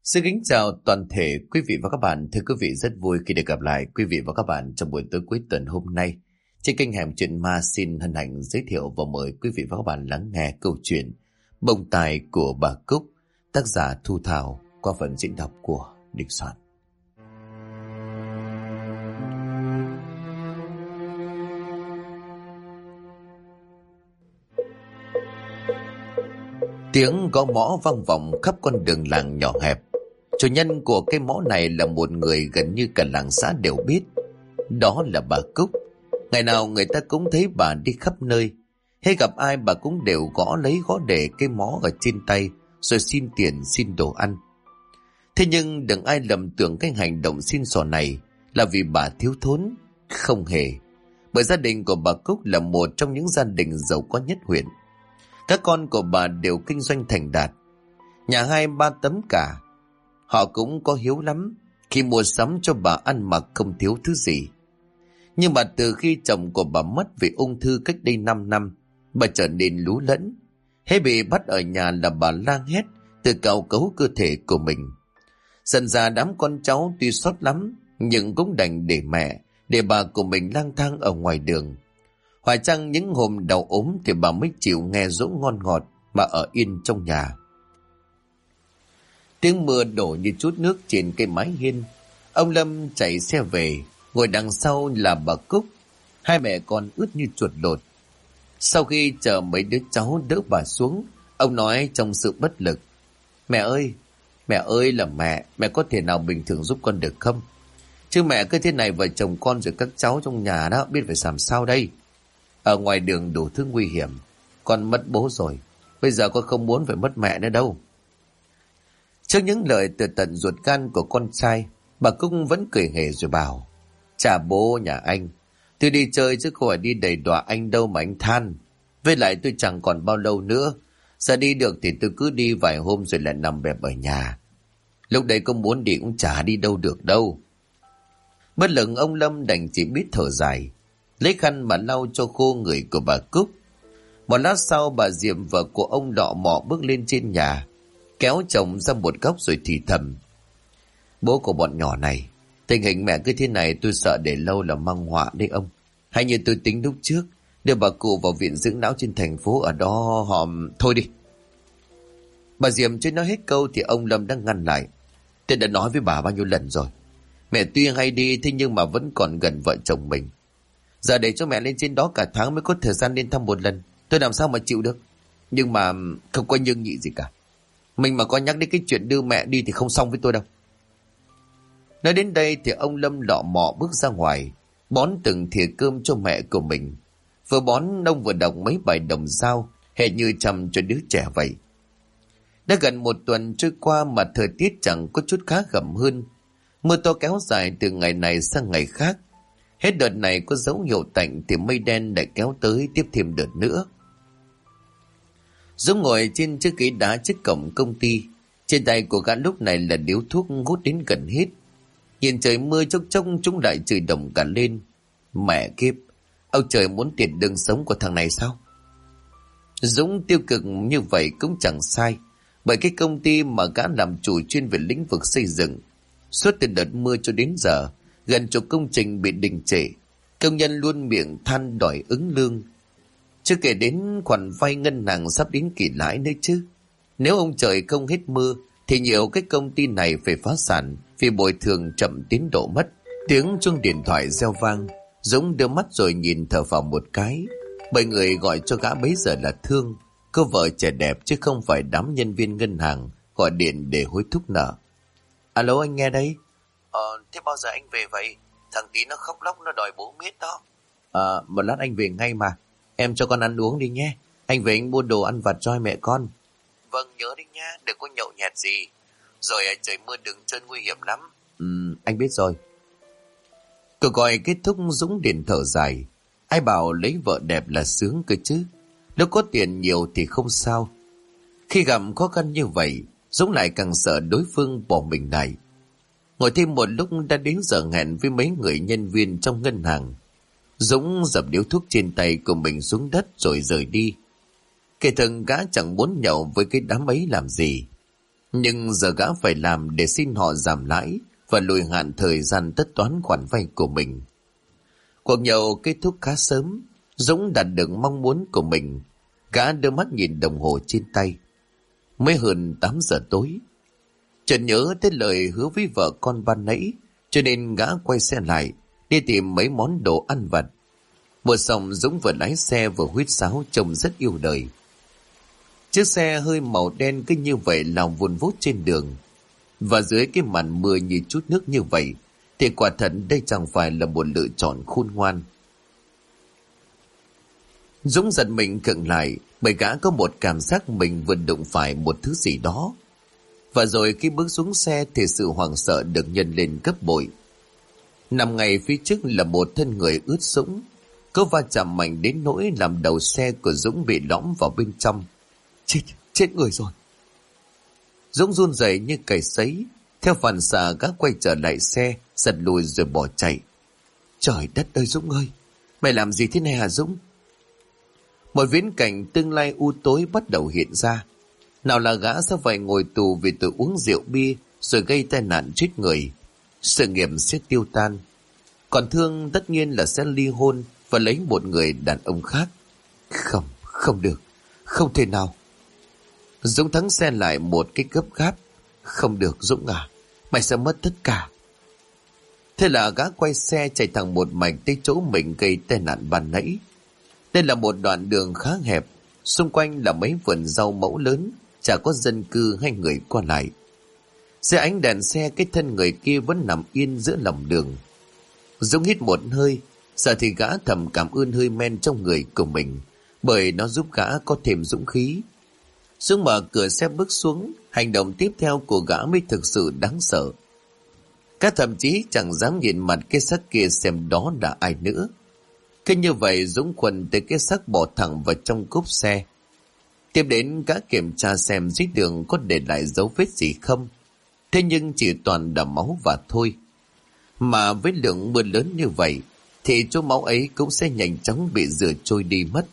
Xin kính chào toàn thể quý vị và các bạn. Thưa quý vị, rất vui khi được gặp lại quý vị và các bạn trong buổi tối cuối tuần hôm nay. Trên kênh Hẻm Chuyện Ma xin hân hạnh giới thiệu và mời quý vị và các bạn lắng nghe câu chuyện Bông tai của bà Cúc, tác giả Thu Thảo, qua phần diễn đọc của Đình Soạn. Tiếng gõ mõ vang vọng khắp con đường làng nhỏ hẹp. Chủ nhân của cái mõ này là một người gần như cả làng xã đều biết. Đó là bà Cúc. Ngày nào người ta cũng thấy bà đi khắp nơi. Hay gặp ai bà cũng đều gõ để cái mõ ở trên tay, rồi xin tiền xin đồ ăn. Thế nhưng đừng ai lầm tưởng cái hành động xin xỏ này là vì bà thiếu thốn. Không hề. Bởi gia đình của bà Cúc là một trong những gia đình giàu có nhất huyện. Các con của bà đều kinh doanh thành đạt. Nhà 2-3 tấm cả. Họ cũng có hiếu lắm khi mua sắm cho bà ăn mặc không thiếu thứ gì. Nhưng mà từ khi chồng của bà mất vì ung thư cách đây 5 năm, bà trở nên lú lẫn. Hễ bị bắt ở nhà là bà la hét, tự cào cấu cơ thể của mình. Dần ra đám con cháu tuy xót lắm, nhưng cũng đành để mẹ, để bà của mình lang thang ở ngoài đường. Hoài chăng những hôm đau ốm thì bà mới chịu nghe dỗ ngon ngọt mà ở yên trong nhà. Tiếng mưa đổ như chút nước trên cây mái hiên. Ông Lâm chạy xe về, ngồi đằng sau là bà Cúc. Hai mẹ con ướt như chuột lột. Sau khi chờ mấy đứa cháu đỡ bà xuống, ông nói trong sự bất lực: mẹ ơi là mẹ có thể nào bình thường giúp con được không? Chứ mẹ cứ thế này vợ chồng con rồi các cháu trong nhà đó biết phải làm sao đây? Ở ngoài đường đủ thứ nguy hiểm, con mất bố rồi, bây giờ con không muốn phải mất mẹ nữa đâu. Trước những lời từ tận ruột gan của con trai, bà Cúc vẫn cười hề rồi bảo: chà bố nhà anh, tôi đi chơi chứ không phải đi đầy đọa anh đâu mà anh than. Với lại tôi chẳng còn bao lâu nữa, giờ đi được thì tôi cứ đi vài hôm rồi lại nằm bẹp ở nhà. Lúc đấy có muốn đi cũng chả đi đâu được đâu. Bất lực ông Lâm đành chỉ biết thở dài, lấy khăn mà lau cho khô người của bà Cúc. Một lát sau bà Diệm vợ của ông lọ mọ bước lên trên nhà, kéo chồng ra một góc rồi thì thầm: bố của bọn nhỏ này, tình hình mẹ cứ thế này tôi sợ để lâu là mang họa đấy ông. Hay như tôi tính lúc trước, đưa bà cụ vào viện dưỡng lão trên thành phố, ở đó họ... Thôi đi. Bà Diệm chưa nói hết câu thì ông Lâm đã ngăn lại: tôi đã nói với bà bao nhiêu lần rồi, mẹ tuy hay đi thế nhưng mà vẫn còn gần vợ chồng mình. Giờ để cho mẹ lên trên đó cả tháng mới có thời gian lên thăm một lần, tôi làm sao mà chịu được. Nhưng mà không có nhưng nhị gì cả. Mình mà có nhắc đến cái chuyện đưa mẹ đi thì không xong với tôi đâu. Nói đến đây thì ông Lâm lọ mọ bước ra ngoài, bón từng thìa cơm cho mẹ của mình. Vừa bón ông vừa đọc mấy bài đồng dao, hệt như chăm cho đứa trẻ vậy. Đã gần một tuần trôi qua mà thời tiết chẳng có chút khá khẩm hơn. Mưa to kéo dài từ ngày này sang ngày khác. Hết đợt này có dấu hiệu tạnh thì mây đen lại kéo tới tiếp thêm đợt nữa. Dũng ngồi trên chiếc ghế đá trước cổng công ty. Trên tay của gã lúc này là điếu thuốc hút đến gần hết. Nhìn trời mưa chốc chốc chúng lại chửi đồng cả lên. Mẹ kiếp, ông trời muốn tiệt đường sống của thằng này sao? Dũng tiêu cực như vậy cũng chẳng sai. Bởi cái công ty mà gã làm chủ chuyên về lĩnh vực xây dựng, suốt từ đợt mưa cho đến giờ, gần chục công trình bị đình trệ. Công nhân luôn miệng than đòi ứng lương. Chưa kể đến khoản vay ngân hàng sắp đến kỳ lãi nữa chứ. Nếu ông trời không hết mưa thì nhiều cái công ty này phải phá sản vì bồi thường chậm tiến độ mất. Tiếng chuông điện thoại reo vang. Dũng đưa mắt rồi nhìn thở phào một cái. Bởi người gọi cho gã bấy giờ là Thương, cô vợ trẻ đẹp chứ không phải đám nhân viên ngân hàng gọi điện để hối thúc nợ. Alo, anh nghe đây. Thế bao giờ anh về vậy? Thằng tí nó khóc lóc nó đòi bố miết đó. Một lát anh về ngay mà. Em cho con ăn uống đi nhé. Anh về anh mua đồ ăn vặt cho mẹ con. Vâng, nhớ đi nha, đừng có nhậu nhẹt gì. Rồi trời mưa đừng trơn nguy hiểm lắm. Anh biết rồi. Cuộc gọi kết thúc, Dũng điện thở dài. Ai bảo lấy vợ đẹp là sướng cơ chứ. Nếu có tiền nhiều thì không sao. Khi gặp khó khăn như vậy, Dũng lại càng sợ đối phương bỏ mình lại. Ngồi thêm một lúc đã đến giờ hẹn với mấy người nhân viên trong ngân hàng. Dũng dập điếu thuốc trên tay của mình xuống đất rồi rời đi. Kẻ thần gã chẳng muốn nhậu với cái đám ấy làm gì. Nhưng giờ gã phải làm để xin họ giảm lãi và lùi hạn thời gian tất toán khoản vay của mình. Cuộc nhậu kết thúc khá sớm, Dũng đạt được mong muốn của mình. Gã đưa mắt nhìn đồng hồ trên tay. Mới hơn 8 giờ tối. Chợt nhớ tới lời hứa với vợ con ban nãy, cho nên gã quay xe lại, đi tìm mấy món đồ ăn vặt. Vừa xong Dũng vừa lái xe vừa huýt sáo, trông rất yêu đời. Chiếc xe hơi màu đen cứ như vậy lao vun vút trên đường. Và dưới cái màn mưa như chút nước như vậy, thì quả thật đây chẳng phải là một lựa chọn khôn ngoan. Dũng giật mình khựng lại, bởi gã có một cảm giác mình vừa đụng phải một thứ gì đó. Và rồi khi bước xuống xe thì sự hoảng sợ được nhân lên gấp bội. Nằm ngay phía trước là một thân người ướt sũng, có va chạm mạnh đến nỗi làm đầu xe của Dũng bị lõm vào bên trong. Chết người rồi. Dũng run rẩy như cầy sấy. Theo phản xạ gã quay trở lại xe, giật lùi rồi bỏ chạy. Trời đất ơi Dũng ơi, mày làm gì thế này hả Dũng? Một viễn cảnh tương lai u tối bắt đầu hiện ra. Nào là gã sẽ phải ngồi tù vì tội uống rượu bia rồi gây tai nạn chết người. Sự nghiệp sẽ tiêu tan. Còn Thương tất nhiên là sẽ ly hôn và lấy một người đàn ông khác. Không được, không thể nào. Dũng thắng xe lại một cái gấp gáp. Không được Dũng à, mày sẽ mất tất cả. Thế là gã quay xe chạy thẳng một mạch tới chỗ mình gây tai nạn ban nãy. Đây là một đoạn đường khá hẹp, xung quanh là mấy vườn rau mẫu lớn, chả có dân cư hay người qua lại. Dưới ánh đèn xe, cái thân người kia vẫn nằm yên giữa lòng đường. Dũng hít một hơi, giờ thì gã thầm cảm ơn hơi men trong người của mình, bởi nó giúp gã có thêm dũng khí. Dũng mở cửa xe bước xuống, hành động tiếp theo của gã mới thực sự đáng sợ. Gã thậm chí chẳng dám nhìn mặt cái xác kia xem đó là ai nữa. Cứ như vậy Dũng quần tới cái xác bỏ thẳng vào trong cốp xe. Tiếp đến gã kiểm tra xem dưới đường có để lại dấu vết gì không. Thế nhưng chỉ toàn là máu và thôi. Mà với lượng mưa lớn như vậy thì chỗ máu ấy cũng sẽ nhanh chóng bị rửa trôi đi mất.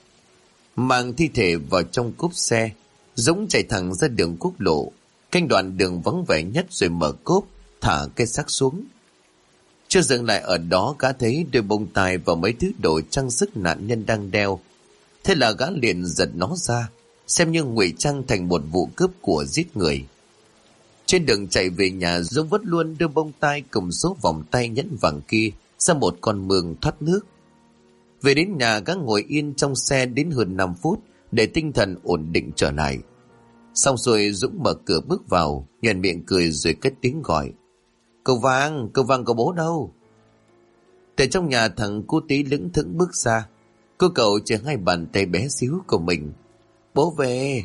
Mang thi thể vào trong cốp xe, Dũng chạy thẳng ra đường quốc lộ, canh đoạn đường vắng vẻ nhất rồi mở cốp, thả cái xác xuống. Chưa dừng lại ở đó, gã thấy đôi bông tai và mấy thứ đồ trang sức nạn nhân đang đeo. Thế là gã liền giật nó ra, xem như ngụy trang thành một vụ cướp của giết người. Trên đường chạy về nhà, Dũng vứt luôn đôi bông tai cùng số vòng tay nhẫn vàng kia ra một con mương thoát nước. Về đến nhà, gã ngồi yên trong xe đến hơn 5 phút để tinh thần ổn định trở lại. Xong rồi Dũng mở cửa bước vào, nhoẻn miệng cười rồi cất tiếng gọi. Cậu Vàng có bố đâu? Từ trong nhà, thằng cu Tí lững thững bước ra. Cô cậu chỉ hai bàn tay bé xíu của mình. Bố về.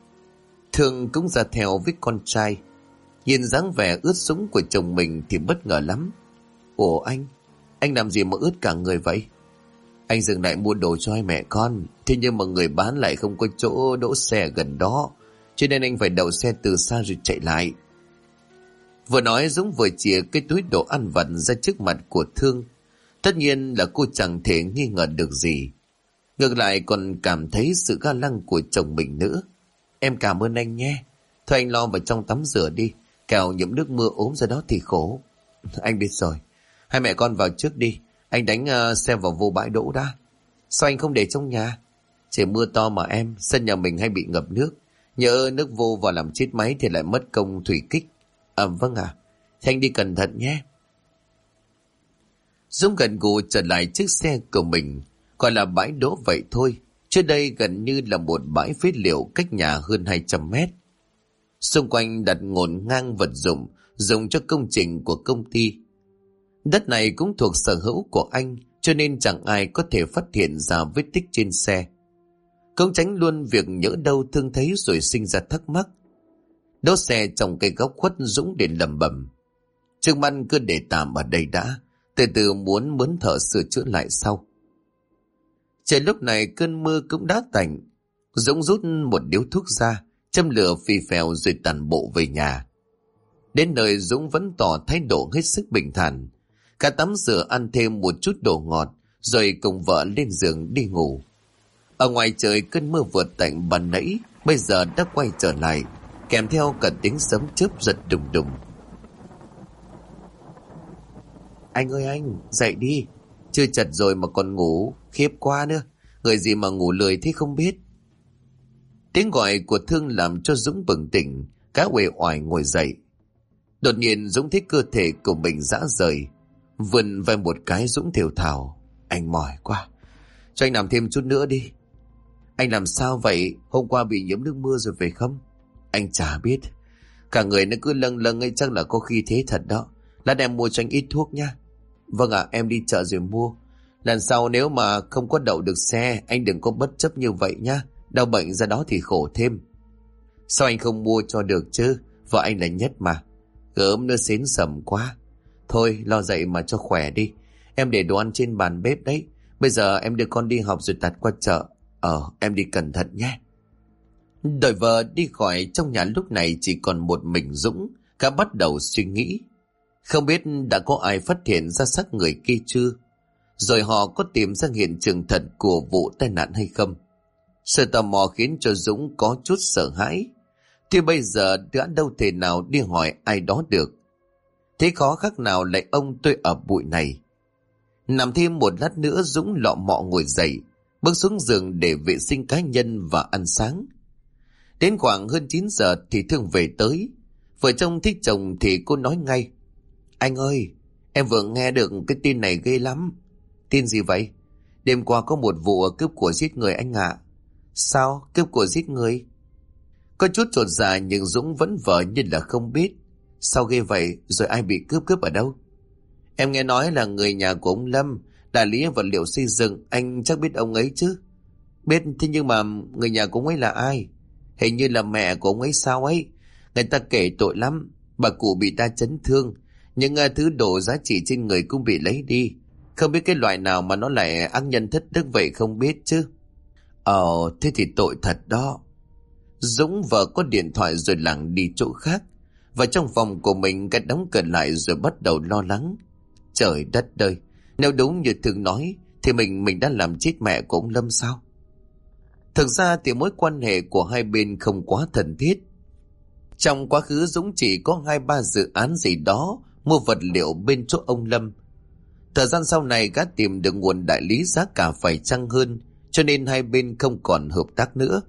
Thương cũng ra theo với con trai. Nhìn dáng vẻ ướt sũng của chồng mình thì bất ngờ lắm. Ủa anh làm gì mà ướt cả người vậy? Anh dừng lại mua đồ cho hai mẹ con, thế nhưng mà người bán lại không có chỗ đỗ xe gần đó, cho nên anh phải đậu xe từ xa rồi chạy lại. Vừa nói Dũng vừa chìa cái túi đồ ăn vặt ra trước mặt của Thương. Tất nhiên là cô chẳng thể nghi ngờ được gì. Ngược lại còn cảm thấy sự ga lăng của chồng mình nữa. Em cảm ơn anh nhé. Thôi anh lo vào trong tắm rửa đi, kẻo nhiễm nước mưa ốm ra đó thì khổ. Anh biết rồi. Hai mẹ con vào trước đi. Anh đánh xe vào vô bãi đỗ đã. Sao anh không để trong nhà? Trời mưa to mà em, sân nhà mình hay bị ngập nước. Nhỡ nước vô vào làm chết máy thì lại mất công thủy kích. Vâng ạ. Thì anh đi cẩn thận nhé. Dũng gần gù trở lại chiếc xe của mình. Gọi là bãi đỗ vậy thôi. Trước đây gần như là một bãi phế liệu cách nhà hơn 200 mét. Xung quanh đặt ngổn ngang vật dụng dùng cho công trình của công ty. Đất này cũng thuộc sở hữu của anh, cho nên chẳng ai có thể phát hiện ra vết tích trên xe. Cũng tránh luôn việc nhỡ đâu Thương thấy rồi sinh ra thắc mắc. Đỗ xe trong cây góc khuất, Dũng để lẩm bẩm. Trước mắt cứ để tạm ở đây đã, từ từ muốn mướn thợ sửa chữa lại sau. Trời lúc này cơn mưa cũng đã tạnh. Dũng rút một điếu thuốc ra, châm lửa phì phèo rồi tản bộ về nhà. Đến nơi Dũng vẫn tỏ thái độ hết sức bình thản. Cả tắm rửa, ăn thêm một chút đồ ngọt, rồi cùng vợ lên giường đi ngủ. Ở ngoài trời cơn mưa vượt tạnh ban nãy bây giờ đã quay trở lại. kèm theo cả tiếng sấm chớp giật đùng đùng. Anh ơi anh, dậy đi. Chưa chật rồi mà còn ngủ, khiếp quá nữa. Người gì mà ngủ lười thế không biết. Tiếng gọi của Thương làm cho Dũng bừng tỉnh, cá uể oải ngồi dậy. Đột nhiên Dũng thấy cơ thể của mình rã rời. Vươn vai một cái, Dũng thều thào. Anh mỏi quá, cho anh nằm thêm chút nữa đi. Anh làm sao vậy? Hôm qua bị nhiễm nước mưa rồi phải không? Anh chả biết. Cả người nó cứ lâng lâng ấy, chắc là có khi thế thật đó. Lát em mua cho anh ít thuốc nha. Vâng ạ, em đi chợ rồi mua. Lần sau nếu mà không có đậu được xe, anh đừng có bất chấp như vậy nha. Đau bệnh ra đó thì khổ thêm. Sao anh không mua cho được chứ? Vợ anh là Nhất mà. Gớm nó xến sầm quá. Thôi lo dậy mà cho khỏe đi. Em để đồ ăn trên bàn bếp đấy. Bây giờ em đưa con đi học rồi tạt qua chợ. Em đi cẩn thận nhé. Đợi vợ đi khỏi, trong nhà lúc này chỉ còn một mình Dũng. Cả bắt đầu suy nghĩ. Không biết đã có ai phát hiện ra xác người kia chưa? Rồi họ có tìm ra hiện trường thật của vụ tai nạn hay không? Sự tò mò khiến cho Dũng có chút sợ hãi. Thì bây giờ đã đâu thể nào đi hỏi ai đó được. Thế khó khác nào lại ông tôi ở bụi này. Nằm thêm một lát nữa, Dũng lọ mọ ngồi dậy, bước xuống giường để vệ sinh cá nhân và ăn sáng. Đến khoảng hơn 9 giờ thì Thương về tới. Vợ chồng thích chồng thì cô nói ngay. Anh ơi, em vừa nghe được cái tin này ghê lắm. Tin gì vậy? Đêm qua có một vụ cướp của giết người anh ạ. Sao? Cướp của giết người? Có chút chột dạ nhưng Dũng vẫn vờ như là không biết. Sao ghê vậy? Rồi ai bị cướp ở đâu? Em nghe nói là người nhà của ông Lâm, đại lý vật liệu xây dựng. Anh chắc biết ông ấy chứ? Biết, thế nhưng mà người nhà của ông ấy là ai? Hình như là mẹ của ông ấy sao ấy. Người ta kể tội lắm. Bà cụ bị ta chấn thương. Những thứ đồ giá trị trên người cũng bị lấy đi. Không biết cái loại nào mà nó lại ác nhân thất đức vậy không biết chứ. Thế thì tội thật đó. Dũng vợ có điện thoại rồi lảng đi chỗ khác. Và trong phòng của mình cái đóng cửa lại rồi bắt đầu lo lắng. Trời đất ơi, nếu đúng như Thương nói thì mình đã làm chết mẹ của ông Lâm sao? Thực ra thì mối quan hệ của hai bên không quá thân thiết. Trong quá khứ Dũng chỉ có 2-3 dự án gì đó mua vật liệu bên chỗ ông Lâm. Thời gian sau này gã tìm được nguồn đại lý giá cả phải chăng hơn, cho nên hai bên không còn hợp tác nữa.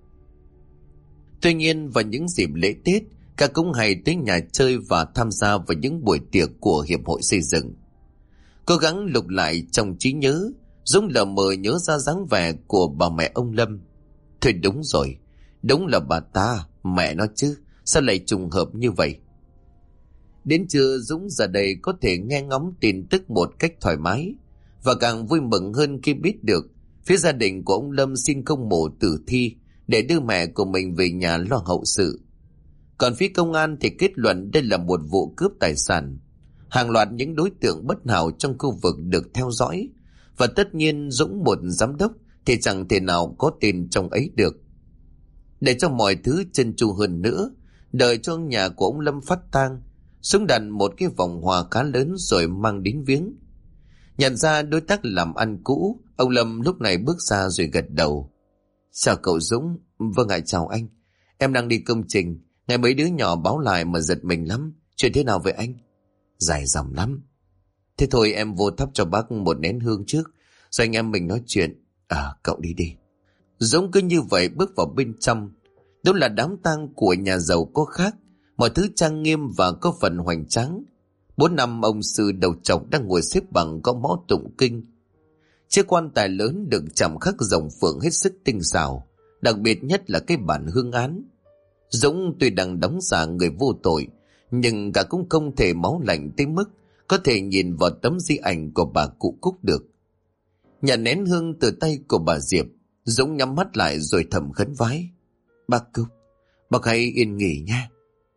Tuy nhiên vào những dịp lễ Tết, gã cũng hay tới nhà chơi và tham gia vào những buổi tiệc của hiệp hội xây dựng. Cố gắng lục lại trong trí nhớ, Dũng lờ mờ nhớ ra dáng vẻ của bà mẹ ông Lâm. Thôi đúng rồi, đúng là bà ta, mẹ nó chứ, sao lại trùng hợp như vậy? Đến trưa Dũng ra đây có thể nghe ngóng tin tức một cách thoải mái, và càng vui mừng hơn khi biết được phía gia đình của ông Lâm xin công mộ tử thi để đưa mẹ của mình về nhà lo hậu sự. Còn phía công an thì kết luận đây là một vụ cướp tài sản. Hàng loạt những đối tượng bất hảo trong khu vực được theo dõi, và tất nhiên Dũng một giám đốc thì chẳng thể nào có tên trong ấy được. Để cho mọi thứ trơn tru hơn nữa, đợi cho nhà của ông Lâm phát tang, Dũng đặt một cái vòng hoa khá lớn rồi mang đến viếng. Nhận ra đối tác làm ăn cũ, ông Lâm lúc này bước ra rồi gật đầu. Chào cậu Dũng. Vâng ạ, chào anh. Em đang đi công trình, nghe mấy đứa nhỏ báo lại mà giật mình lắm. Chuyện thế nào vậy anh? Dài dòng lắm. Thế thôi em vô thắp cho bác một nén hương trước, rồi anh em mình nói chuyện. Cậu đi đi. Dũng cứ như vậy bước vào bên trong. Đó là đám tang của nhà giàu có khác, mọi thứ trang nghiêm và có phần hoành tráng. 4-5 ông sư đầu trọc đang ngồi xếp bằng có mõ tụng kinh. Chiếc quan tài lớn được chạm khắc rồng phượng hết sức tinh xảo, đặc biệt nhất là cái bản hương án. Dũng tuy đang đóng giả người vô tội, nhưng cả cũng không thể máu lạnh tới mức có thể nhìn vào tấm di ảnh của bà cụ Cúc được. Nhận nén hương từ tay của bà Diệp, Dũng nhắm mắt lại rồi thầm khấn vái. Bác Cúc, bác hãy yên nghỉ nha.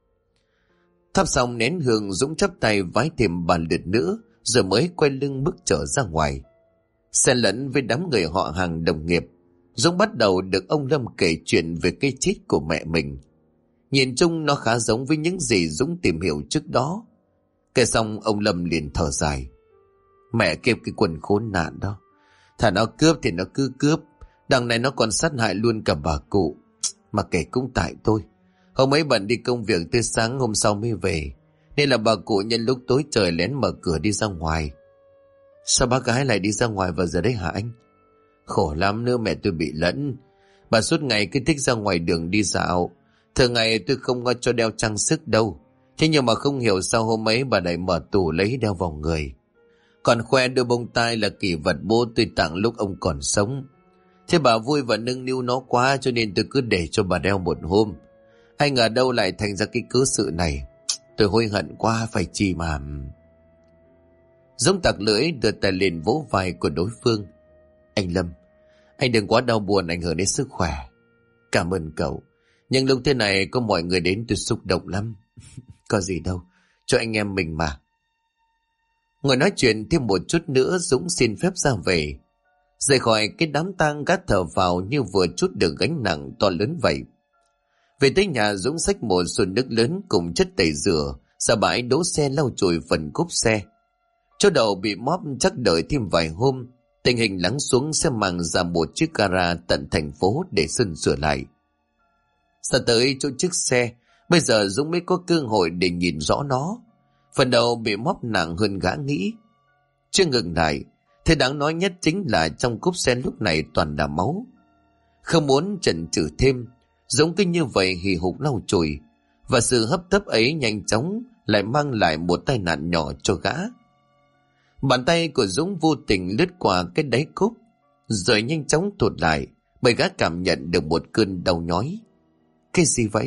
Thắp xong nén hương, Dũng chắp tay vái thêm 3 lượt nữa rồi mới quay lưng bước trở ra ngoài. Xen lẫn với đám người họ hàng đồng nghiệp, Dũng bắt đầu được ông Lâm kể chuyện về cái chết của mẹ mình. Nhìn chung nó khá giống với những gì Dũng tìm hiểu trước đó. Kể xong ông Lâm liền thở dài. Mẹ kêu cái quần khốn nạn đó, thà nó cướp thì nó cứ cướp, đằng này nó còn sát hại luôn cả bà cụ. Mà kể cũng tại tôi. Hôm ấy bận đi công việc tới sáng hôm sau mới về, nên là bà cụ nhân lúc tối trời lén mở cửa đi ra ngoài. Sao bác gái lại đi ra ngoài vào giờ đấy hả anh? Khổ lắm nữa, mẹ tôi bị lẫn. Bà suốt ngày cứ thích ra ngoài đường đi dạo. Thường ngày tôi không có cho đeo trang sức đâu. Thế nhưng mà không hiểu sao hôm ấy bà lại mở tủ lấy đeo vào người. Còn khoe đôi bông tai là kỷ vật bố tôi tặng lúc ông còn sống. Thế bà vui và nâng niu nó quá, cho nên tôi cứ để cho bà đeo một hôm. Ai ngờ đâu lại thành ra cái cớ sự này. Tôi hối hận quá, phải chi mà. Dũng tặc lưỡi đưa tay lên vỗ vai của đối phương. Anh Lâm, anh đừng quá đau buồn ảnh hưởng đến sức khỏe. Cảm ơn cậu, nhưng lúc thế này có mọi người đến tôi xúc động lắm. Có gì đâu, cho anh em mình mà. Ngồi nói chuyện thêm một chút nữa, Dũng xin phép ra về. Rời khỏi cái đám tang, gác thở vào như vừa trút được gánh nặng to lớn vậy. Về tới nhà, Dũng xách một xô nước lớn cùng chất tẩy rửa ra bãi đỗ xe lau chùi phần cốp xe. Chỗ đầu bị móp chắc đợi thêm vài hôm, tình hình lắng xuống sẽ mang ra một chiếc gara tận thành phố để sơn sửa lại. Ra tới chỗ chiếc xe, bây giờ Dũng mới có cơ hội để nhìn rõ nó. Phần đầu bị móp nặng hơn gã nghĩ. Chưa ngừng lại, thế đáng nói nhất chính là trong cốp xe lúc này toàn là máu. Không muốn chần chừ thêm, Dũng cứ như vậy hì hục lau chùi, và sự hấp tấp ấy nhanh chóng lại mang lại một tai nạn nhỏ cho gã. Bàn tay của Dũng vô tình lướt qua cái đáy cốp, rồi nhanh chóng thụt lại, bởi gã cảm nhận được một cơn đau nhói. Cái gì vậy?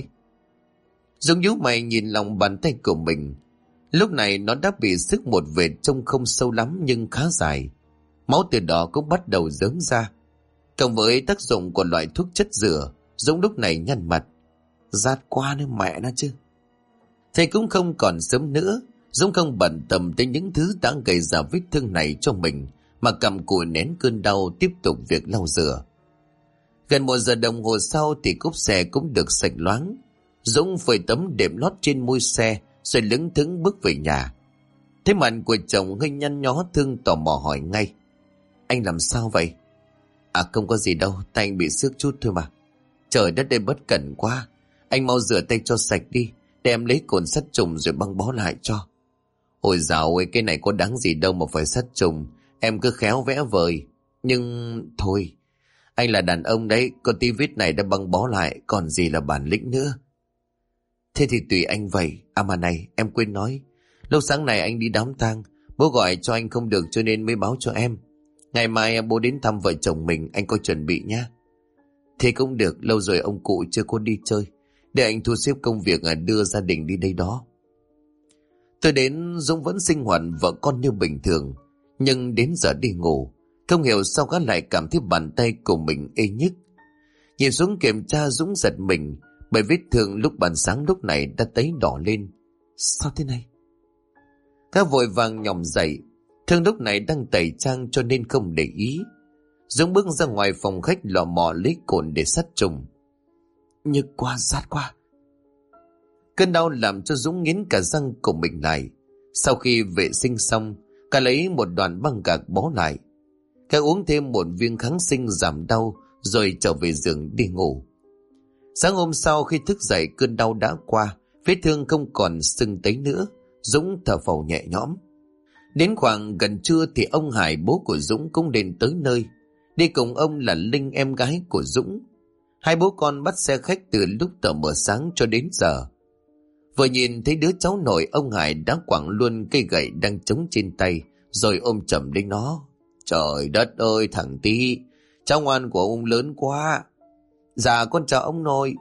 Dũng nhíu mày nhìn lòng bàn tay của mình. Lúc này nó đã bị sức một vệt trông không sâu lắm nhưng khá dài. Máu từ đó cũng bắt đầu dớn ra. Cộng với tác dụng của loại thuốc chất rửa, Dũng lúc này nhăn mặt. Rát quá nữa mẹ nó chứ. Thầy cũng không còn sớm nữa. Dũng không bận tâm tới những thứ đã gây ra vết thương này cho mình, mà cầm cùi nén cơn đau tiếp tục việc lau rửa. Gần 1 giờ đồng hồ sau thì cốp xe cũng được sạch loáng. Dũng phơi tấm đệm lót trên mui xe rồi lững thững bước về nhà. Thấy mặt của chồng hơi nhăn nhó, Thương tò mò hỏi ngay. Anh làm sao vậy? À không có gì đâu, tay anh bị xước chút thôi mà. Trời đất đây bất cẩn quá. Anh mau rửa tay cho sạch đi, để em lấy cồn sát trùng rồi băng bó lại cho. Ôi dạo ơi, cái này có đáng gì đâu mà phải sát trùng. Em cứ khéo vẽ vời. Nhưng thôi, anh là đàn ông đấy, có tí vết này đã băng bó lại, còn gì là bản lĩnh nữa. Thế thì tùy anh vậy. À mà này, em quên nói, lúc sáng này anh đi đám tang, bố gọi cho anh không được cho nên mới báo cho em. Ngày mai bố đến thăm vợ chồng mình, anh có chuẩn bị nhá. Thế cũng được, lâu rồi ông cụ chưa có đi chơi, để anh thu xếp công việc đưa gia đình đi đây đó. Tôi đến, Dũng vẫn sinh hoạt vợ con như bình thường, nhưng đến giờ đi ngủ, không hiểu sao gã lại cảm thấy bàn tay của mình ê nhức. Nhìn xuống kiểm tra, Dũng giật mình, bởi vết thương lúc ban sáng lúc này đã tấy đỏ lên. Sao thế này? Gã vội vàng nhòm dậy. Thương lúc này đang tẩy trang cho nên không để ý. Dũng bước ra ngoài phòng khách lò mò lấy cồn để sát trùng. Nhức quá, rát quá. Cơn đau làm cho Dũng nghiến cả răng của mình lại. Sau khi vệ sinh xong, cả lấy một đoạn băng gạc bó lại. Cả uống thêm một viên kháng sinh giảm đau, rồi trở về giường đi ngủ. Sáng hôm sau khi thức dậy, cơn đau đã qua, vết thương không còn sưng tấy nữa. Dũng thở phào nhẹ nhõm. Đến khoảng gần trưa thì ông Hải, bố của Dũng, cũng đến tới nơi. Đi cùng ông là Linh, em gái của Dũng. Hai bố con bắt xe khách từ lúc tờ mờ sáng cho đến giờ. Vừa nhìn thấy đứa cháu nội, ông Hải đã quẳng luôn cây gậy đang chống trên tay, rồi ôm chầm lấy nó. Trời đất ơi thằng Tí, cháu ngoan của ông lớn quá. Dạ con chào ông nội.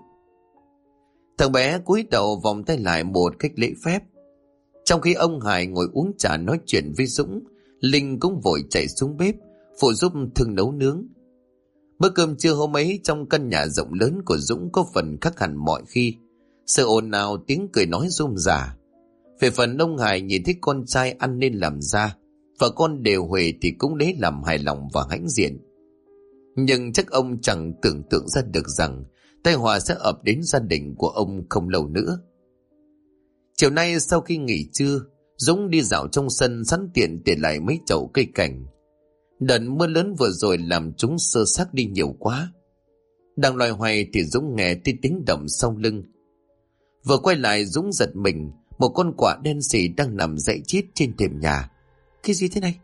Thằng bé cúi đầu vòng tay lại một cách lễ phép. Trong khi ông Hải ngồi uống trà nói chuyện với Dũng, Linh cũng vội chạy xuống bếp phụ giúp Thương nấu nướng. Bữa cơm trưa hôm ấy trong căn nhà rộng lớn của Dũng có phần khác hẳn mọi khi. Sự ồn ào, tiếng cười nói rôm rả. Về phần ông Hải nhìn thấy con trai ăn nên làm ra, vợ con đều huề thì cũng lấy làm hài lòng và hãnh diện. Nhưng chắc ông chẳng tưởng tượng ra được rằng tai họa sẽ ập đến gia đình của ông không lâu nữa. Chiều nay sau khi nghỉ trưa, Dũng đi dạo trong sân sẵn tiện để lại mấy chậu cây cảnh. Đợt mưa lớn vừa rồi làm chúng sơ xác đi nhiều quá. Đang loay hoay thì Dũng nghe tiếng động sau lưng. Vừa quay lại Dũng giật mình, một con quạ đen sì đang nằm dậy chít trên thềm nhà. Cái gì thế này?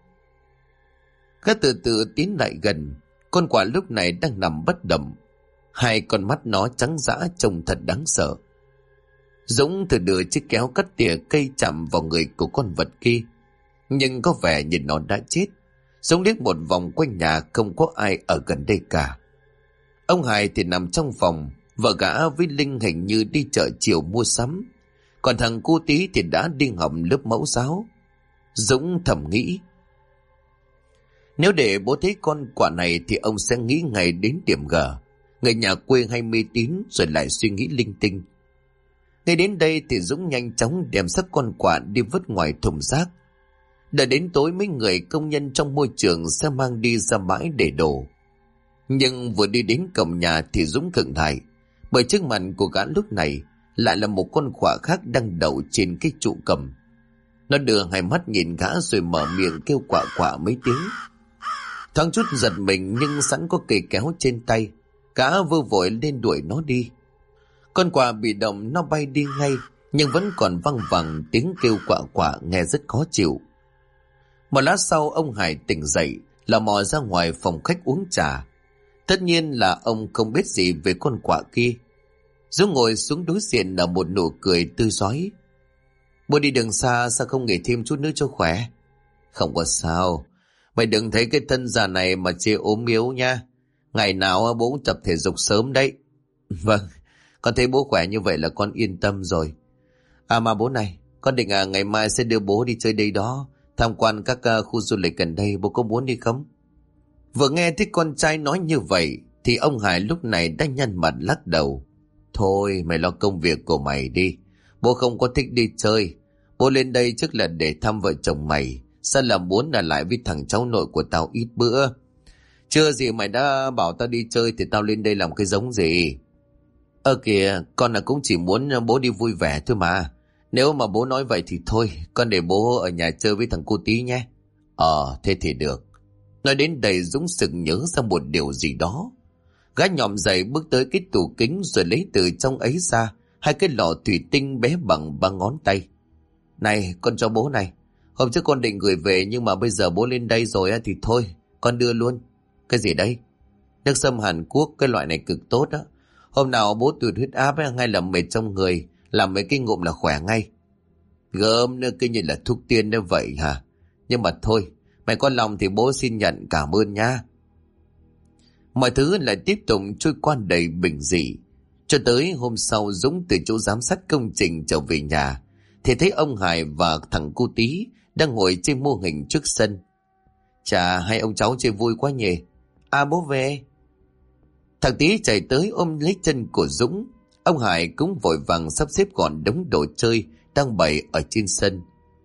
Gã từ từ tiến lại gần. Con quạ lúc này đang nằm bất động, hai con mắt nó trắng dã trông thật đáng sợ. Dũng thử đưa chiếc kéo cắt tỉa cây chạm vào người của con vật kia, nhưng có vẻ như nó đã chết. Dũng liếc một vòng quanh nhà, không có ai ở gần đây cả. Ông Hải thì nằm trong phòng, vợ gã với Linh hình như đi chợ chiều mua sắm, còn thằng cu Tí thì đã đi học lớp mẫu giáo. Dũng thầm nghĩ, nếu để bố thấy con quạ này thì ông sẽ nghĩ ngay đến điểm G, người nhà quê hay mê tín, rồi lại suy nghĩ linh tinh. Ngay đến đây thì Dũng nhanh chóng đem xác con quạ đi vứt ngoài thùng rác. Đợi đến tối mấy người công nhân trong môi trường sẽ mang đi ra bãi để đổ. Nhưng vừa đi đến cổng nhà thì Dũng khựng lại, bởi trước mặt của gã lúc này lại là một con quạ khác đang đậu trên cái trụ cầm. Nó đưa hai mắt nhìn gã rồi mở miệng kêu quạ quạ mấy tiếng. Thoáng chút giật mình, nhưng sẵn có cây kéo trên tay, gã vơ vội lên đuổi nó đi. Con quạ bị động nó bay đi ngay, nhưng vẫn còn văng vẳng tiếng kêu quạ quạ nghe rất khó chịu. Một lát sau ông Hải tỉnh dậy, là mò ra ngoài phòng khách uống trà. Tất nhiên là ông không biết gì về con quạ kia. Dũng ngồi xuống đối diện là một nụ cười tươi rói. Bố đi đường xa, sao không nghỉ thêm chút nữa cho khỏe? Không có sao, mày đừng thấy cái thân già này mà chê ốm yếu nha. Ngày nào bố cũng tập thể dục sớm đấy. Vâng, con thấy bố khỏe như vậy là con yên tâm rồi. À mà bố này, con định ngày mai sẽ đưa bố đi chơi đây đó, tham quan các khu du lịch gần đây, bố có muốn đi không? Vừa nghe thấy con trai nói như vậy thì ông Hải lúc này đã nhăn mặt lắc đầu. Thôi mày lo công việc của mày đi, bố không có thích đi chơi. Bố lên đây trước là để thăm vợ chồng mày, sao là muốn ở lại với thằng cháu nội của tao ít bữa. Chưa gì mày đã bảo tao đi chơi thì tao lên đây làm cái giống gì? Kìa, con là cũng chỉ muốn bố đi vui vẻ thôi mà. Nếu mà bố nói vậy thì thôi, con để bố ở nhà chơi với thằng cô Tí nhé. Thế thì được. Nói đến đây Dũng sực nhớ ra một điều gì đó. Gã nhòm dậy bước tới cái tủ kính rồi lấy từ trong ấy ra hai cái lọ thủy tinh bé bằng 3 ngón tay. Này, con cho bố này. Hôm trước con định gửi về nhưng mà bây giờ bố lên đây rồi thì thôi, con đưa luôn. Cái gì đấy? Nước sâm Hàn Quốc, cái loại này cực tốt á. Hôm nào bố tụt huyết áp hay là mệt trong người, làm mấy cái ngụm là khỏe ngay. Gớm nữa, cứ như là thuốc tiên như vậy hả? Nhưng mà thôi, mày có lòng thì bố xin nhận, cảm ơn nha. Mọi thứ lại tiếp tục trôi qua đầy bình dị. Cho tới hôm sau Dũng từ chỗ giám sát công trình trở về nhà, thì thấy ông Hải và thằng cu Tí đang ngồi trên mô hình trước sân. Chà, hai ông cháu chơi vui quá nhỉ. À bố về. Thằng Tí chạy tới ôm lấy chân của Dũng. Ông Hải cũng vội vàng sắp xếp gọn đống đồ chơi đang bày ở trên sân.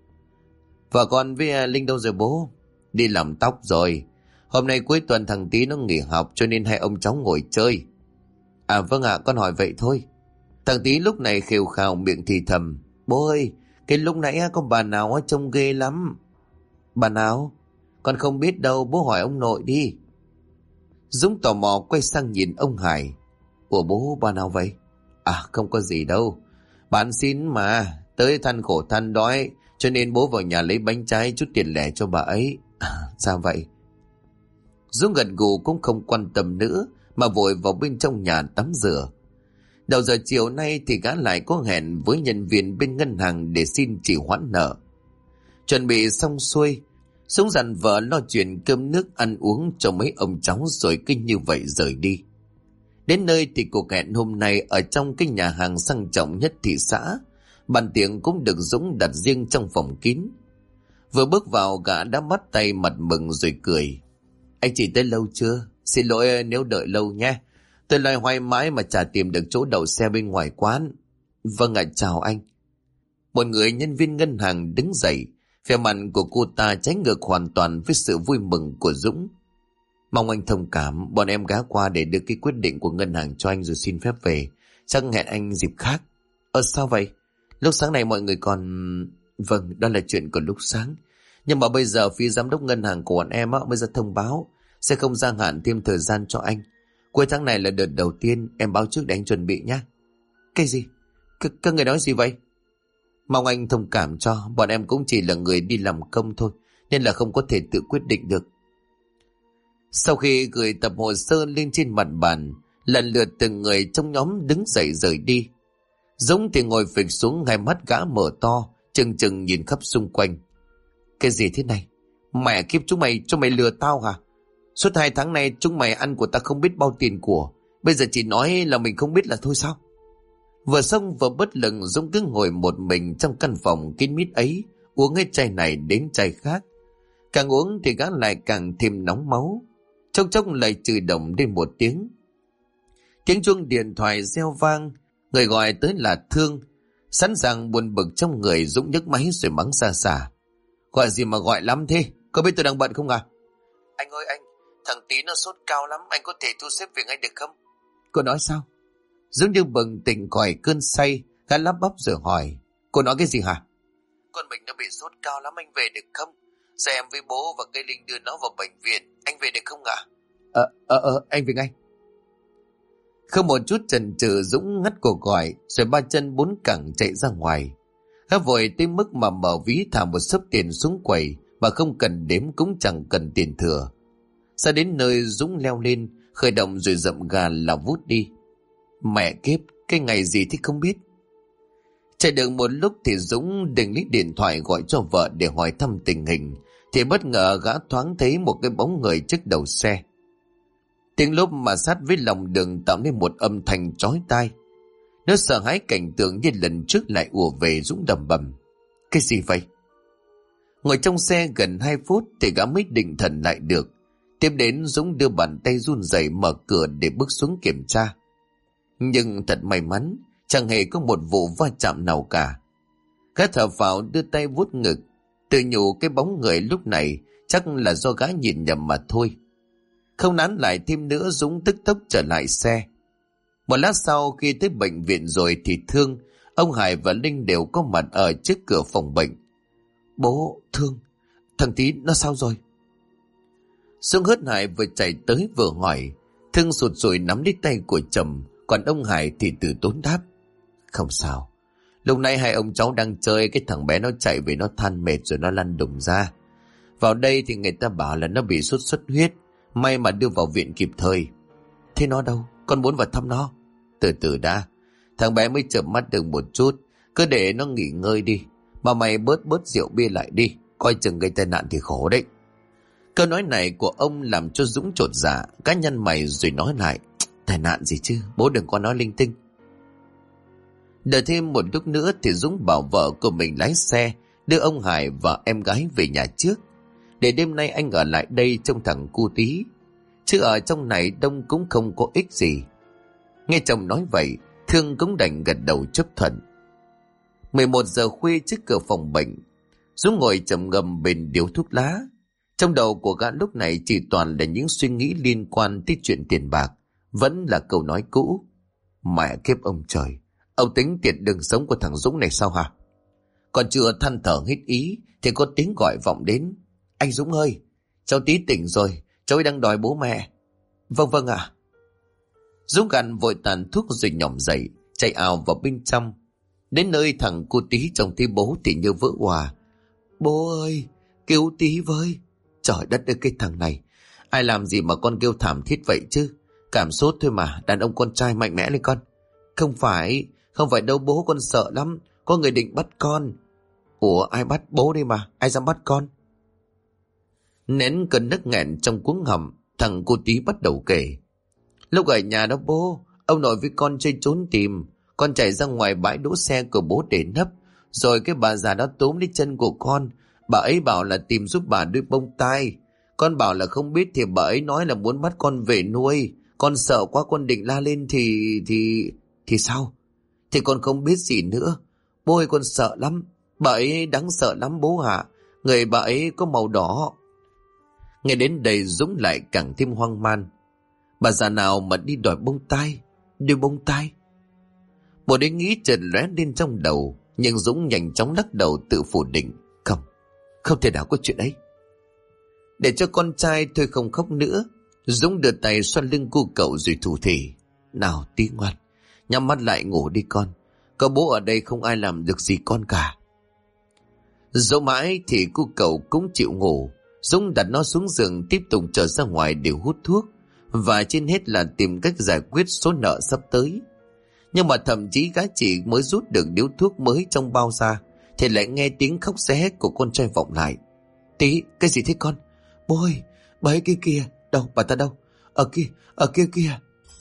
Và con với Linh đâu rồi bố? Đi làm tóc rồi. Hôm nay cuối tuần thằng Tí nó nghỉ học cho nên hai ông cháu ngồi chơi. À vâng ạ, con hỏi vậy thôi. Thằng Tí lúc này khều khào miệng thì thầm. Bố ơi, cái lúc nãy có bà nào trông ghê lắm. Bà nào? Con không biết đâu, bố hỏi ông nội đi. Dũng tò mò quay sang nhìn ông Hải. Ủa bố, bà nào vậy? À không có gì đâu. Bán xin mà, tới than khổ than đói, cho nên bố vào nhà lấy bánh trái chút tiền lẻ cho bà ấy. Sao vậy? Dũng gật gù cũng không quan tâm nữa, mà vội vào bên trong nhà tắm rửa. Đầu giờ chiều nay thì gã lại có hẹn với nhân viên bên ngân hàng để xin chỉ hoãn nợ. Chuẩn bị xong xuôi, Dũng dặn vợ lo chuyện cơm nước ăn uống cho mấy ông cháu rồi cứ như vậy rời đi. Đến nơi thì cuộc hẹn hôm nay ở trong cái nhà hàng sang trọng nhất thị xã. Bàn tiệc cũng được Dũng đặt riêng trong phòng kín. Vừa bước vào gã đã bắt tay mặt mừng rồi cười. Anh chị tới lâu chưa? Xin lỗi nếu đợi lâu nhé. Tôi loay hoay mãi mà chả tìm được chỗ đậu xe bên ngoài quán. Vâng ạ, chào anh. Một người nhân viên ngân hàng đứng dậy. Vẻ mặt của cô ta trái ngược hoàn toàn với sự vui mừng của Dũng. Mong anh thông cảm, bọn em ghé qua để đưa cái quyết định của ngân hàng cho anh rồi xin phép về. Chắc hẹn anh dịp khác. Sao vậy? Lúc sáng này mọi người còn... Vâng, đó là chuyện của lúc sáng. Nhưng mà bây giờ phía giám đốc ngân hàng của bọn em mới ra thông báo sẽ không gia hạn thêm thời gian cho anh. Cuối tháng này là đợt đầu tiên, em báo trước để anh chuẩn bị nhé. Cái gì? Các người nói gì vậy? Mong anh thông cảm cho, bọn em cũng chỉ là người đi làm công thôi, nên là không có thể tự quyết định được. Sau khi gửi tập hồ sơ lên trên mặt bàn, lần lượt từng người trong nhóm đứng dậy rời đi. Dũng thì ngồi phịch xuống, hai mắt gã mở to, chừng chừng nhìn khắp xung quanh. Cái gì thế này? Mẹ kiếp, chúng mày lừa tao hả? Suốt 2 tháng nay chúng mày ăn của ta không biết bao tiền của, bây giờ chỉ nói là mình không biết là thôi sao? Vừa xong vừa bất lực, Dũng cứ ngồi một mình trong căn phòng kín mít ấy, uống hết chai này đến chai khác. Càng uống thì gã lại càng thêm nóng máu. Chốc chốc lại chửi đồng đến một tiếng. Tiếng chuông điện thoại reo vang, người gọi tới là Thương. Sẵn sàng buồn bực trong người, Dũng nhấc máy rồi mắng xa xả. Gọi gì mà gọi lắm thế? Có biết tôi đang bận không à? Anh ơi anh, thằng Tí nó sốt cao lắm, anh có thể thu xếp việc anh được không? Cô nói sao? Dũng như bừng tỉnh khỏi cơn say, gã lắp bắp rồi hỏi. Cô nói cái gì hả? Con mình nó bị sốt cao lắm, anh về được không? Giờ em với bố và cây Linh đưa nó vào bệnh viện, anh về được không ạ? Anh về ngay. Không một chút chần chừ, Dũng ngắt cuộc gọi rồi 3 chân 4 cẳng chạy ra ngoài. Gã vội tới mức mà mở ví thả một xấp tiền xuống quầy, mà không cần đếm cũng chẳng cần tiền thừa. Ra đến nơi Dũng leo lên, khởi động rồi dậm gà là vút đi. Mẹ kiếp, cái ngày gì thì không biết. Chạy được một lúc thì Dũng định lấy điện thoại gọi cho vợ để hỏi thăm tình hình, thì bất ngờ gã thoáng thấy một cái bóng người trước đầu xe. Tiếng lốp mà sát với lòng đường tạo nên một âm thanh chói tai. Nó sợ hãi cảnh tượng như lần trước lại ùa về, Dũng đầm bầm. Cái gì vậy? Ngồi trong xe gần 2 phút thì gã mới định thần lại được. Tiếp đến Dũng đưa bàn tay run rẩy mở cửa để bước xuống kiểm tra. Nhưng thật may mắn, chẳng hề có một vụ va chạm nào cả. Gã thở phào đưa tay vuốt ngực, tự nhủ cái bóng người lúc này chắc là do gã nhìn nhầm mà thôi. Không nán lại thêm nữa, Dũng tức tốc trở lại xe. Một lát sau khi tới bệnh viện rồi thì Thương, ông Hải và Linh đều có mặt ở trước cửa phòng bệnh. Bố, Thương, thằng Tí nó sao rồi? Xuân Hớt Hải vừa chạy tới vừa hỏi. Thương sụt sùi nắm lấy tay của chồng, còn ông Hải thì từ tốn đáp. Không sao, lúc nãy hai ông cháu đang chơi, cái thằng bé nó chạy về nó than mệt rồi nó lăn đùng ra. Vào đây thì người ta bảo là nó bị sốt xuất huyết, may mà đưa vào viện kịp thời. Thế nó đâu? Con muốn vào thăm nó. Từ từ đã, thằng bé mới chợp mắt được một chút, cứ để nó nghỉ ngơi đi. Mà mày bớt rượu bia lại đi, coi chừng gây tai nạn thì khổ đấy. Câu nói này của ông làm cho Dũng chột dạ, cá nhân mày rồi nói lại. Tai nạn gì chứ, bố đừng có nói linh tinh. Đợi thêm một lúc nữa thì Dũng bảo vợ của mình lái xe đưa ông Hải và em gái về nhà trước, để đêm nay anh ở lại đây trông thằng cu Tí, chứ ở trong này đông cũng không có ích gì. Nghe chồng nói vậy, Thương cũng đành gật đầu chấp thuận. 11 giờ khuya trước cửa phòng bệnh, Dũng ngồi trầm ngâm bên điếu thuốc lá. Trong đầu của gã lúc này chỉ toàn là những suy nghĩ liên quan tới chuyện tiền bạc. Vẫn là câu nói cũ. Mẹ kiếp ông trời, ông tính tiệt đường sống của thằng Dũng này sao hả? Còn chưa than thở hết ý thì có tiếng gọi vọng đến. Anh Dũng ơi, cháu Tí tỉnh rồi, cháu ấy đang đòi bố mẹ. Vâng ạ. Dũng gằn vội tàn thuốc rồi nhỏm dậy, chạy ào vào bên trong. Đến nơi thằng cô Tí trông thấy bố thì như vỡ òa. Bố ơi, cứu Tí với. Trời đất ơi, cái thằng này, ai làm gì mà con kêu thảm thiết vậy chứ? Cảm sốt thôi mà, đàn ông con trai mạnh mẽ lên con. Không phải đâu bố, con sợ lắm, có người định bắt con. Ủa, ai bắt? Bố đi mà, ai dám bắt con? Nén cơn nức nghẹn trong cuống họng, thằng cô Tí bắt đầu kể. Lúc ở nhà đó bố, ông nội với con chơi trốn tìm. Con chạy ra ngoài bãi đỗ xe của bố để nấp. Rồi cái bà già đó túm lấy chân của con. Bà ấy bảo là tìm giúp bà đuôi bông tai. Con bảo là không biết thì bà ấy nói là muốn bắt con về nuôi. Con sợ quá, con định la lên thì sao? Thì con không biết gì nữa. Bố ơi, con sợ lắm. Bà ấy đáng sợ lắm bố ạ. Người bà ấy có màu đỏ. Nghe đến đây Dũng lại càng thêm hoang man. Bà già nào mà đi đòi bông tai? Đuôi bông tai? Một ý nghĩ chợt lóe lên trong đầu, nhưng Dũng nhanh chóng lắc đầu tự phủ định. Không thể nào có chuyện ấy. Để cho con trai thôi không khóc nữa, Dũng đưa tay xoa lưng cu cậu rồi thủ thỉ. Nào Tí ngoan, nhắm mắt lại ngủ đi con. Có bố ở đây không ai làm được gì con cả. Dẫu mãi thì cô cậu cũng chịu ngủ. Dũng đặt nó xuống giường, tiếp tục trở ra ngoài để hút thuốc, và trên hết là tìm cách giải quyết số nợ sắp tới. Nhưng mà thậm chí gã chỉ mới rút được điếu thuốc mới trong bao ra thì lại nghe tiếng khóc ré của con trai vọng lại. Tí, cái gì thế con? Bố ơi, bà ấy kia kìa. Đâu, bà ta đâu? Ở kia kìa.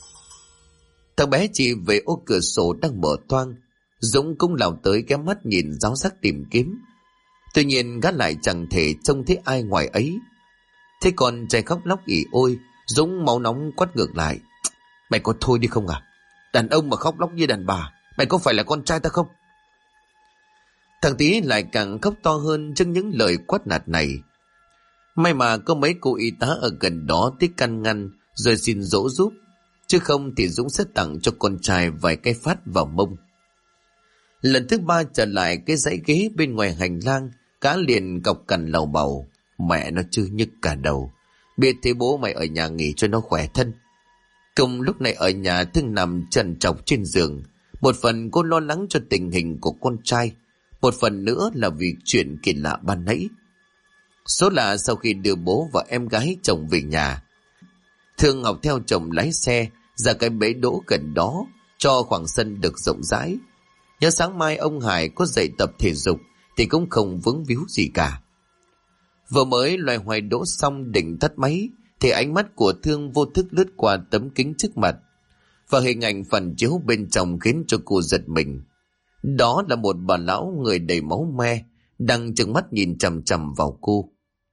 Thằng bé chỉ về ô cửa sổ đang mở toang. Dũng cũng lao tới ghé mắt nhìn giáo giác tìm kiếm. Tuy nhiên gã lại chẳng thể trông thấy ai ngoài ấy. Thế còn trai khóc lóc ỉ ôi, Dũng máu nóng quát ngược lại. Mày có thôi đi không à? Đàn ông mà khóc lóc như đàn bà, mày có phải là con trai ta không? Thằng Tí lại càng khóc to hơn trước những lời quát nạt này. May mà có mấy cô y tá ở gần đó tới can ngăn rồi xin dỗ giúp, chứ không thì Dũng sẽ tặng cho con trai vài cái phát vào mông. Lần thứ 3 trở lại cái dãy ghế bên ngoài hành lang, cá liền cọc cằn lầu bầu. Mẹ nó chứ nhức cả đầu. Biết thế bố mày ở nhà nghỉ cho nó khỏe thân. Công lúc này ở nhà Thương nằm trần trọc trên giường. Một phần cô lo lắng cho tình hình của con trai, một phần nữa là vì chuyện kỳ lạ ban nãy. Số là sau khi đưa bố và em gái chồng về nhà, Thương học theo chồng lái xe ra cái bể đỗ gần đó cho khoảng sân được rộng rãi. Nhớ sáng mai ông Hải có dạy tập thể dục thì cũng không vướng víu gì cả. Vừa mới loay hoay đỗ xong định tắt máy thì ánh mắt của Thương vô thức lướt qua tấm kính trước mặt, và hình ảnh phản chiếu bên trong khiến cho cô giật mình. Đó là một bà lão người đầy máu me đang trừng mắt nhìn chằm chằm vào cô.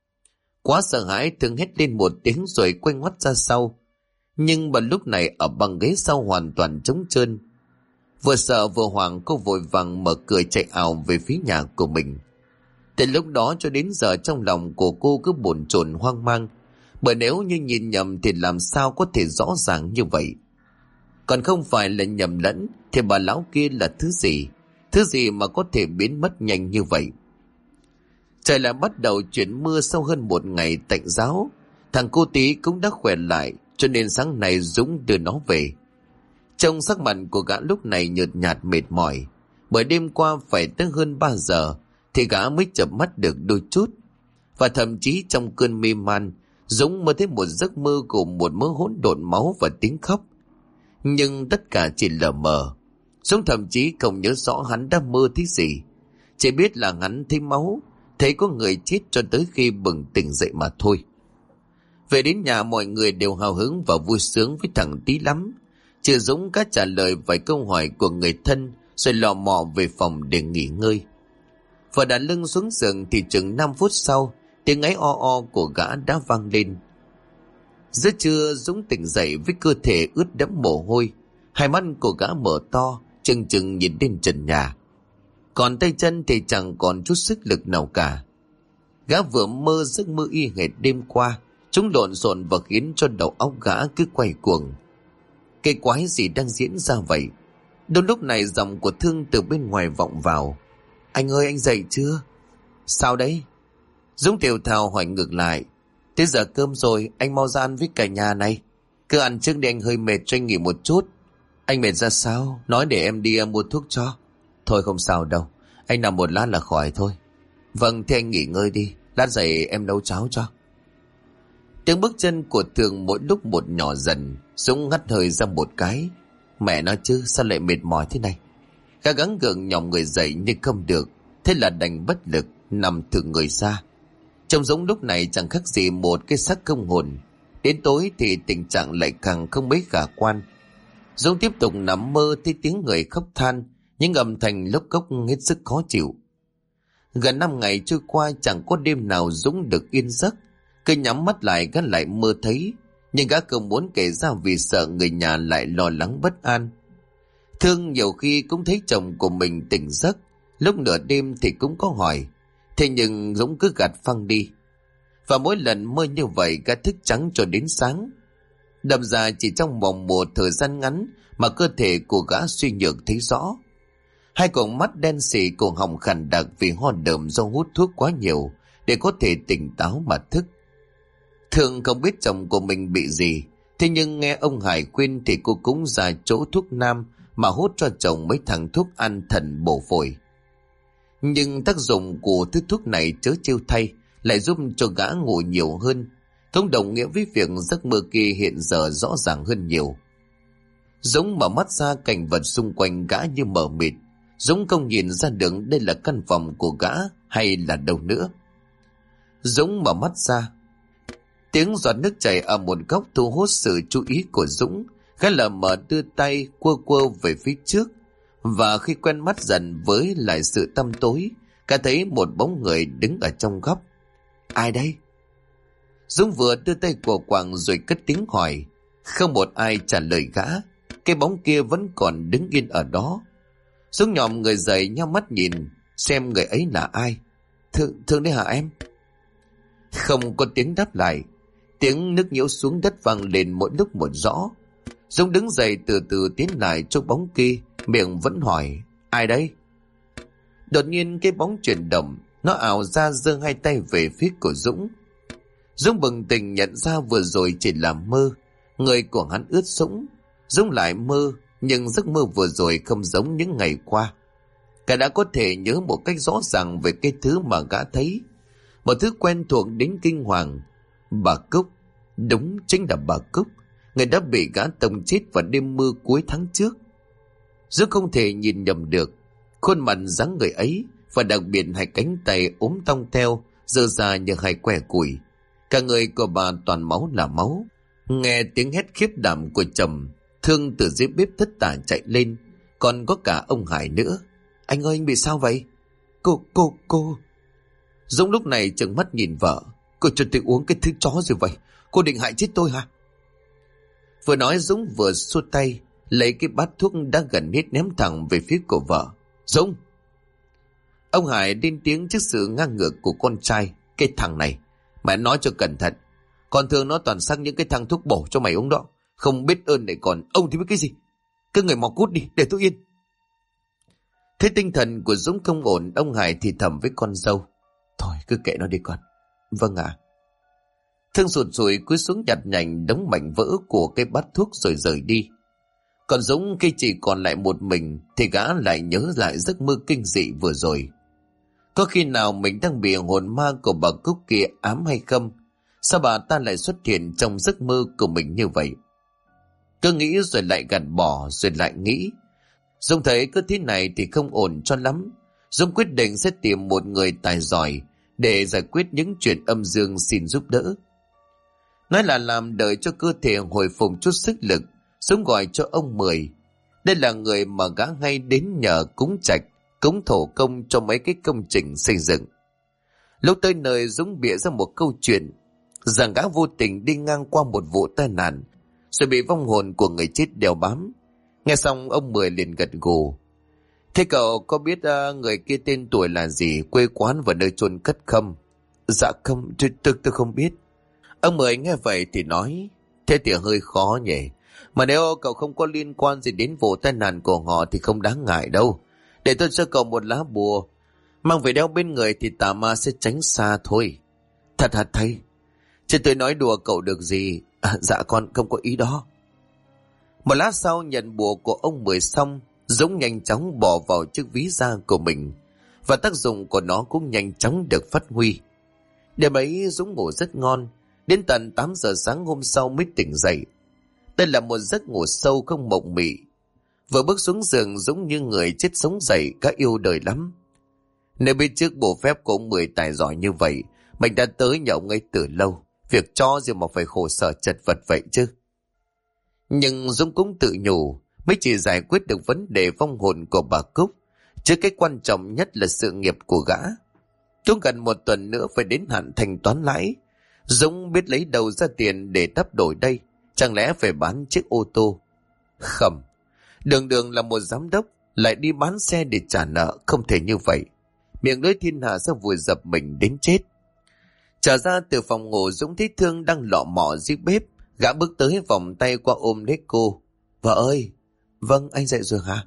Quá sợ hãi, Thương hét lên một tiếng rồi quay ngoắt ra sau. Nhưng mà lúc này ở băng ghế sau hoàn toàn trống trơn. Vừa sợ vừa hoảng, cô vội vàng mở cửa chạy ào về phía nhà của mình. Từ lúc đó cho đến giờ trong lòng của cô cứ bồn chồn hoang mang, bởi nếu như nhìn nhầm thì làm sao có thể rõ ràng như vậy. Còn không phải là nhầm lẫn thì bà lão kia là thứ gì mà có thể biến mất nhanh như vậy. Trời lại bắt đầu chuyển mưa sau hơn một ngày tạnh giáo. Thằng cô Tí cũng đã khỏe lại, cho nên sáng nay Dũng đưa nó về. Trông sắc mặt của gã lúc này nhợt nhạt mệt mỏi, bởi đêm qua phải tới hơn 3 giờ thì gã mới chợp mắt được đôi chút. Và thậm chí trong cơn mê man, Dũng mơ thấy một giấc mơ gồm một mớ hỗn độn máu và tiếng khóc. Nhưng tất cả chỉ lờ mờ. Dũng thậm chí không nhớ rõ hắn đã mơ thấy gì, chỉ biết là hắn thấy máu, thấy có người chết cho tới khi bừng tỉnh dậy mà thôi. Về đến nhà mọi người đều hào hứng và vui sướng với thằng Tí lắm. Trừ Dũng cá trả lời vài câu hỏi của người thân rồi lò mò về phòng để nghỉ ngơi. Vừa đặt lưng xuống giường thì chừng 5 phút sau, tiếng ngáy o o của gã đã vang lên. Giữa trưa Dũng tỉnh dậy với cơ thể ướt đẫm mồ hôi, hai mắt của gã mở to chừng chừng nhìn lên trần nhà, còn tay chân thì chẳng còn chút sức lực nào cả. Gã vừa mơ giấc mơ y hệt đêm qua, chúng lộn xộn và khiến cho đầu óc gã cứ quay cuồng. Cái quái gì đang diễn ra vậy? Đúng lúc này giọng của Thương từ bên ngoài vọng vào. Anh ơi, anh dậy chưa? Sao đấy? Dũng tiểu thào hỏi ngược lại. Thế giờ cơm rồi, anh mau ra ăn với cả nhà này. Cứ ăn trước đi, anh hơi mệt cho anh nghỉ một chút. Anh mệt ra sao? Nói để em đi mua thuốc cho. Thôi không sao đâu, anh nằm một lát là khỏi thôi. Vâng, thế anh nghỉ ngơi đi, lát dậy em nấu cháo cho. Tiếng bước chân của Thường mỗi lúc một nhỏ dần. Dũng ngắt hơi ra một cái. Mẹ nói chứ, sao lại mệt mỏi thế này? Gã gắng gượng nhòm người dậy nhưng không được, thế là đành bất lực nằm thử người ra. Trông Dũng lúc này chẳng khác gì một cái xác không hồn. Đến tối thì tình trạng lại càng không mấy khả quan. Dũng tiếp tục nằm mơ thấy tiếng người khóc than, những âm thanh lốc cốc hết sức khó chịu. Gần 5 ngày trôi qua chẳng có đêm nào Dũng được yên giấc. Cứ nhắm mắt lại gã lại mơ thấy, nhưng gã không muốn kể ra vì sợ người nhà lại lo lắng bất an. Thương nhiều khi cũng thấy chồng của mình tỉnh giấc, lúc nửa đêm thì cũng có hỏi, thế nhưng Dũng cứ gạt phăng đi. Và mỗi lần mơ như vậy gã thức trắng cho đến sáng. Đâm ra chỉ trong vòng một thời gian ngắn mà cơ thể của gã suy nhược thấy rõ. Hai con mắt đen sì, cổ họng khàn đặc vì ho đờm do hút thuốc quá nhiều để có thể tỉnh táo mà thức. Thường không biết chồng của mình bị gì, thế nhưng nghe ông Hải khuyên thì cô cũng ra chỗ thuốc nam mà hút cho chồng mấy thằng thuốc an thần bổ phổi. Nhưng tác dụng của thứ thuốc này chớ trêu thay, lại giúp cho gã ngủ nhiều hơn, cũng đồng nghĩa với việc giấc mơ kia hiện giờ rõ ràng hơn nhiều. Dũng mở mắt ra, cảnh vật xung quanh gã như mờ mịt. Dũng không nhìn ra được đây là căn phòng của gã hay là đâu nữa. Dũng mở mắt ra, tiếng giọt nước chảy ở một góc thu hút sự chú ý của Dũng. Gã lờ mờ đưa tay quơ quơ về phía trước, và khi quen mắt dần với lại sự tăm tối, gã thấy một bóng người đứng ở trong góc. Ai đây? Dũng vừa đưa tay của quàng rồi cất tiếng hỏi. Không một ai trả lời gã. Cái bóng kia vẫn còn đứng yên ở đó. Dũng nhòm người dậy, nhao mắt nhìn xem người ấy là ai. Thương đấy hả em? Không có tiếng đáp lại. Tiếng nước nhiễu xuống đất vang lên mỗi lúc một rõ. Dũng đứng dậy từ từ tiến lại chỗ bóng kia, miệng vẫn hỏi. Ai đây? Đột nhiên cái bóng chuyển động, nó ảo ra giơ hai tay về phía của Dũng. Dũng bừng tỉnh nhận ra vừa rồi chỉ là mơ. Người của hắn ướt sũng. Dũng lại mơ, nhưng giấc mơ vừa rồi không giống những ngày qua. Cả đã có thể nhớ một cách rõ ràng về cái thứ mà gã thấy. Một thứ quen thuộc đến kinh hoàng. Bà Cúc. Đúng, chính là bà Cúc, người đã bị gã tông chết vào đêm mưa cuối tháng trước. Dũng không thể nhìn nhầm được khuôn mặt dáng người ấy, và đặc biệt hai cánh tay ốm tong teo dơ ra như hai que củi. Cả người của bà toàn máu là máu. Nghe tiếng hét khiếp đảm của chồng, Thương từ dưới bếp thất tả chạy lên. Còn có cả ông Hải nữa. Anh ơi, anh bị sao vậy? Cô. Dũng lúc này trừng mắt nhìn vợ. Cô cho tôi uống cái thứ chó rồi vậy. Cô định hại chết tôi hả? Vừa nói Dũng vừa xua tay, lấy cái bát thuốc đã gần hết ném thẳng về phía của vợ. Dũng! Ông Hải lên tiếng trước sự ngang ngược của con trai. Cái thằng này, mày nói cho cẩn thận. Còn Thương nó toàn sắc những cái thằng thuốc bổ cho mày uống đó. Không biết ơn lại còn ông thì biết cái gì. Cứ người mau cút đi để tôi yên. Thế tinh thần của Dũng không ổn, ông Hải thì thầm với con dâu. Thôi cứ kệ nó đi con. Vâng ạ. Thương sụt sùi cúi xuống nhặt nhạnh đống mảnh vỡ của cái bát thuốc rồi rời đi. Còn Dũng khi chỉ còn lại một mình thì gã lại nhớ lại giấc mơ kinh dị vừa rồi. Có khi nào mình đang bị hồn ma của bà Cúc kia ám hay không? Sao bà ta lại xuất hiện trong giấc mơ của mình như vậy? Cứ nghĩ rồi lại gạt bỏ, rồi lại nghĩ. Dũng thấy cứ thế này thì không ổn cho lắm. Dũng quyết định sẽ tìm một người tài giỏi để giải quyết những chuyện âm dương xin giúp đỡ. Nói là làm đợi cho cơ thể hồi phục chút sức lực, Dũng gọi cho ông Mười. Đây là người mà gã hay đến nhờ cúng trạch, cúng thổ công cho mấy cái công trình xây dựng. Lúc tới nơi, Dũng bịa ra một câu chuyện rằng gã vô tình đi ngang qua một vụ tai nạn, rồi bị vong hồn của người chết đeo bám. Nghe xong ông Mười liền gật gù. Thế cậu có biết người kia tên tuổi là gì, quê quán và nơi chôn cất không? Dạ không, tôi không biết. Ông Mười nghe vậy thì nói, thế thì hơi khó nhỉ. Mà nếu cậu không có liên quan gì đến vụ tai nạn của họ thì không đáng ngại đâu. Để tôi cho cậu một lá bùa, mang về đeo bên người thì tà ma sẽ tránh xa thôi. Thật hả thầy? Chứ tôi nói đùa cậu được gì. Dạ con không có ý đó. Một lát sau nhận bùa của ông Mười xong, Dũng nhanh chóng bỏ vào chiếc ví da của mình, và tác dụng của nó cũng nhanh chóng được phát huy. Đêm ấy Dũng ngủ rất ngon, đến tận 8 giờ sáng hôm sau mới tỉnh dậy. Đây là một giấc ngủ sâu không mộng mị. Vừa bước xuống giường, Dũng như người chết sống dậy, cá yêu đời lắm. Nếu biết trước bộ phép của ông Mười tài giỏi như vậy, mình đã tới nhà ông ấy từ lâu. Việc cho gì mà phải khổ sở chật vật vậy chứ. Nhưng Dũng cũng tự nhủ, mới chỉ giải quyết được vấn đề vong hồn của bà Cúc, chứ cái quan trọng nhất là sự nghiệp của gã. Cũng gần một tuần nữa phải đến hạn thanh toán lãi. Dũng biết lấy đâu ra tiền để đắp đổi đây. Chẳng lẽ phải bán chiếc ô tô? Khẩm, đường là một giám đốc lại đi bán xe để trả nợ, không thể như vậy. Miệng lưỡi thiên hạ sẽ vùi dập mình đến chết. Trở ra từ phòng ngủ, Dũng thấy Thương đang lọ mọ dưới bếp. Gã bước tới vòng tay qua ôm lấy cô. Vợ ơi! Vâng, anh dậy rồi hả?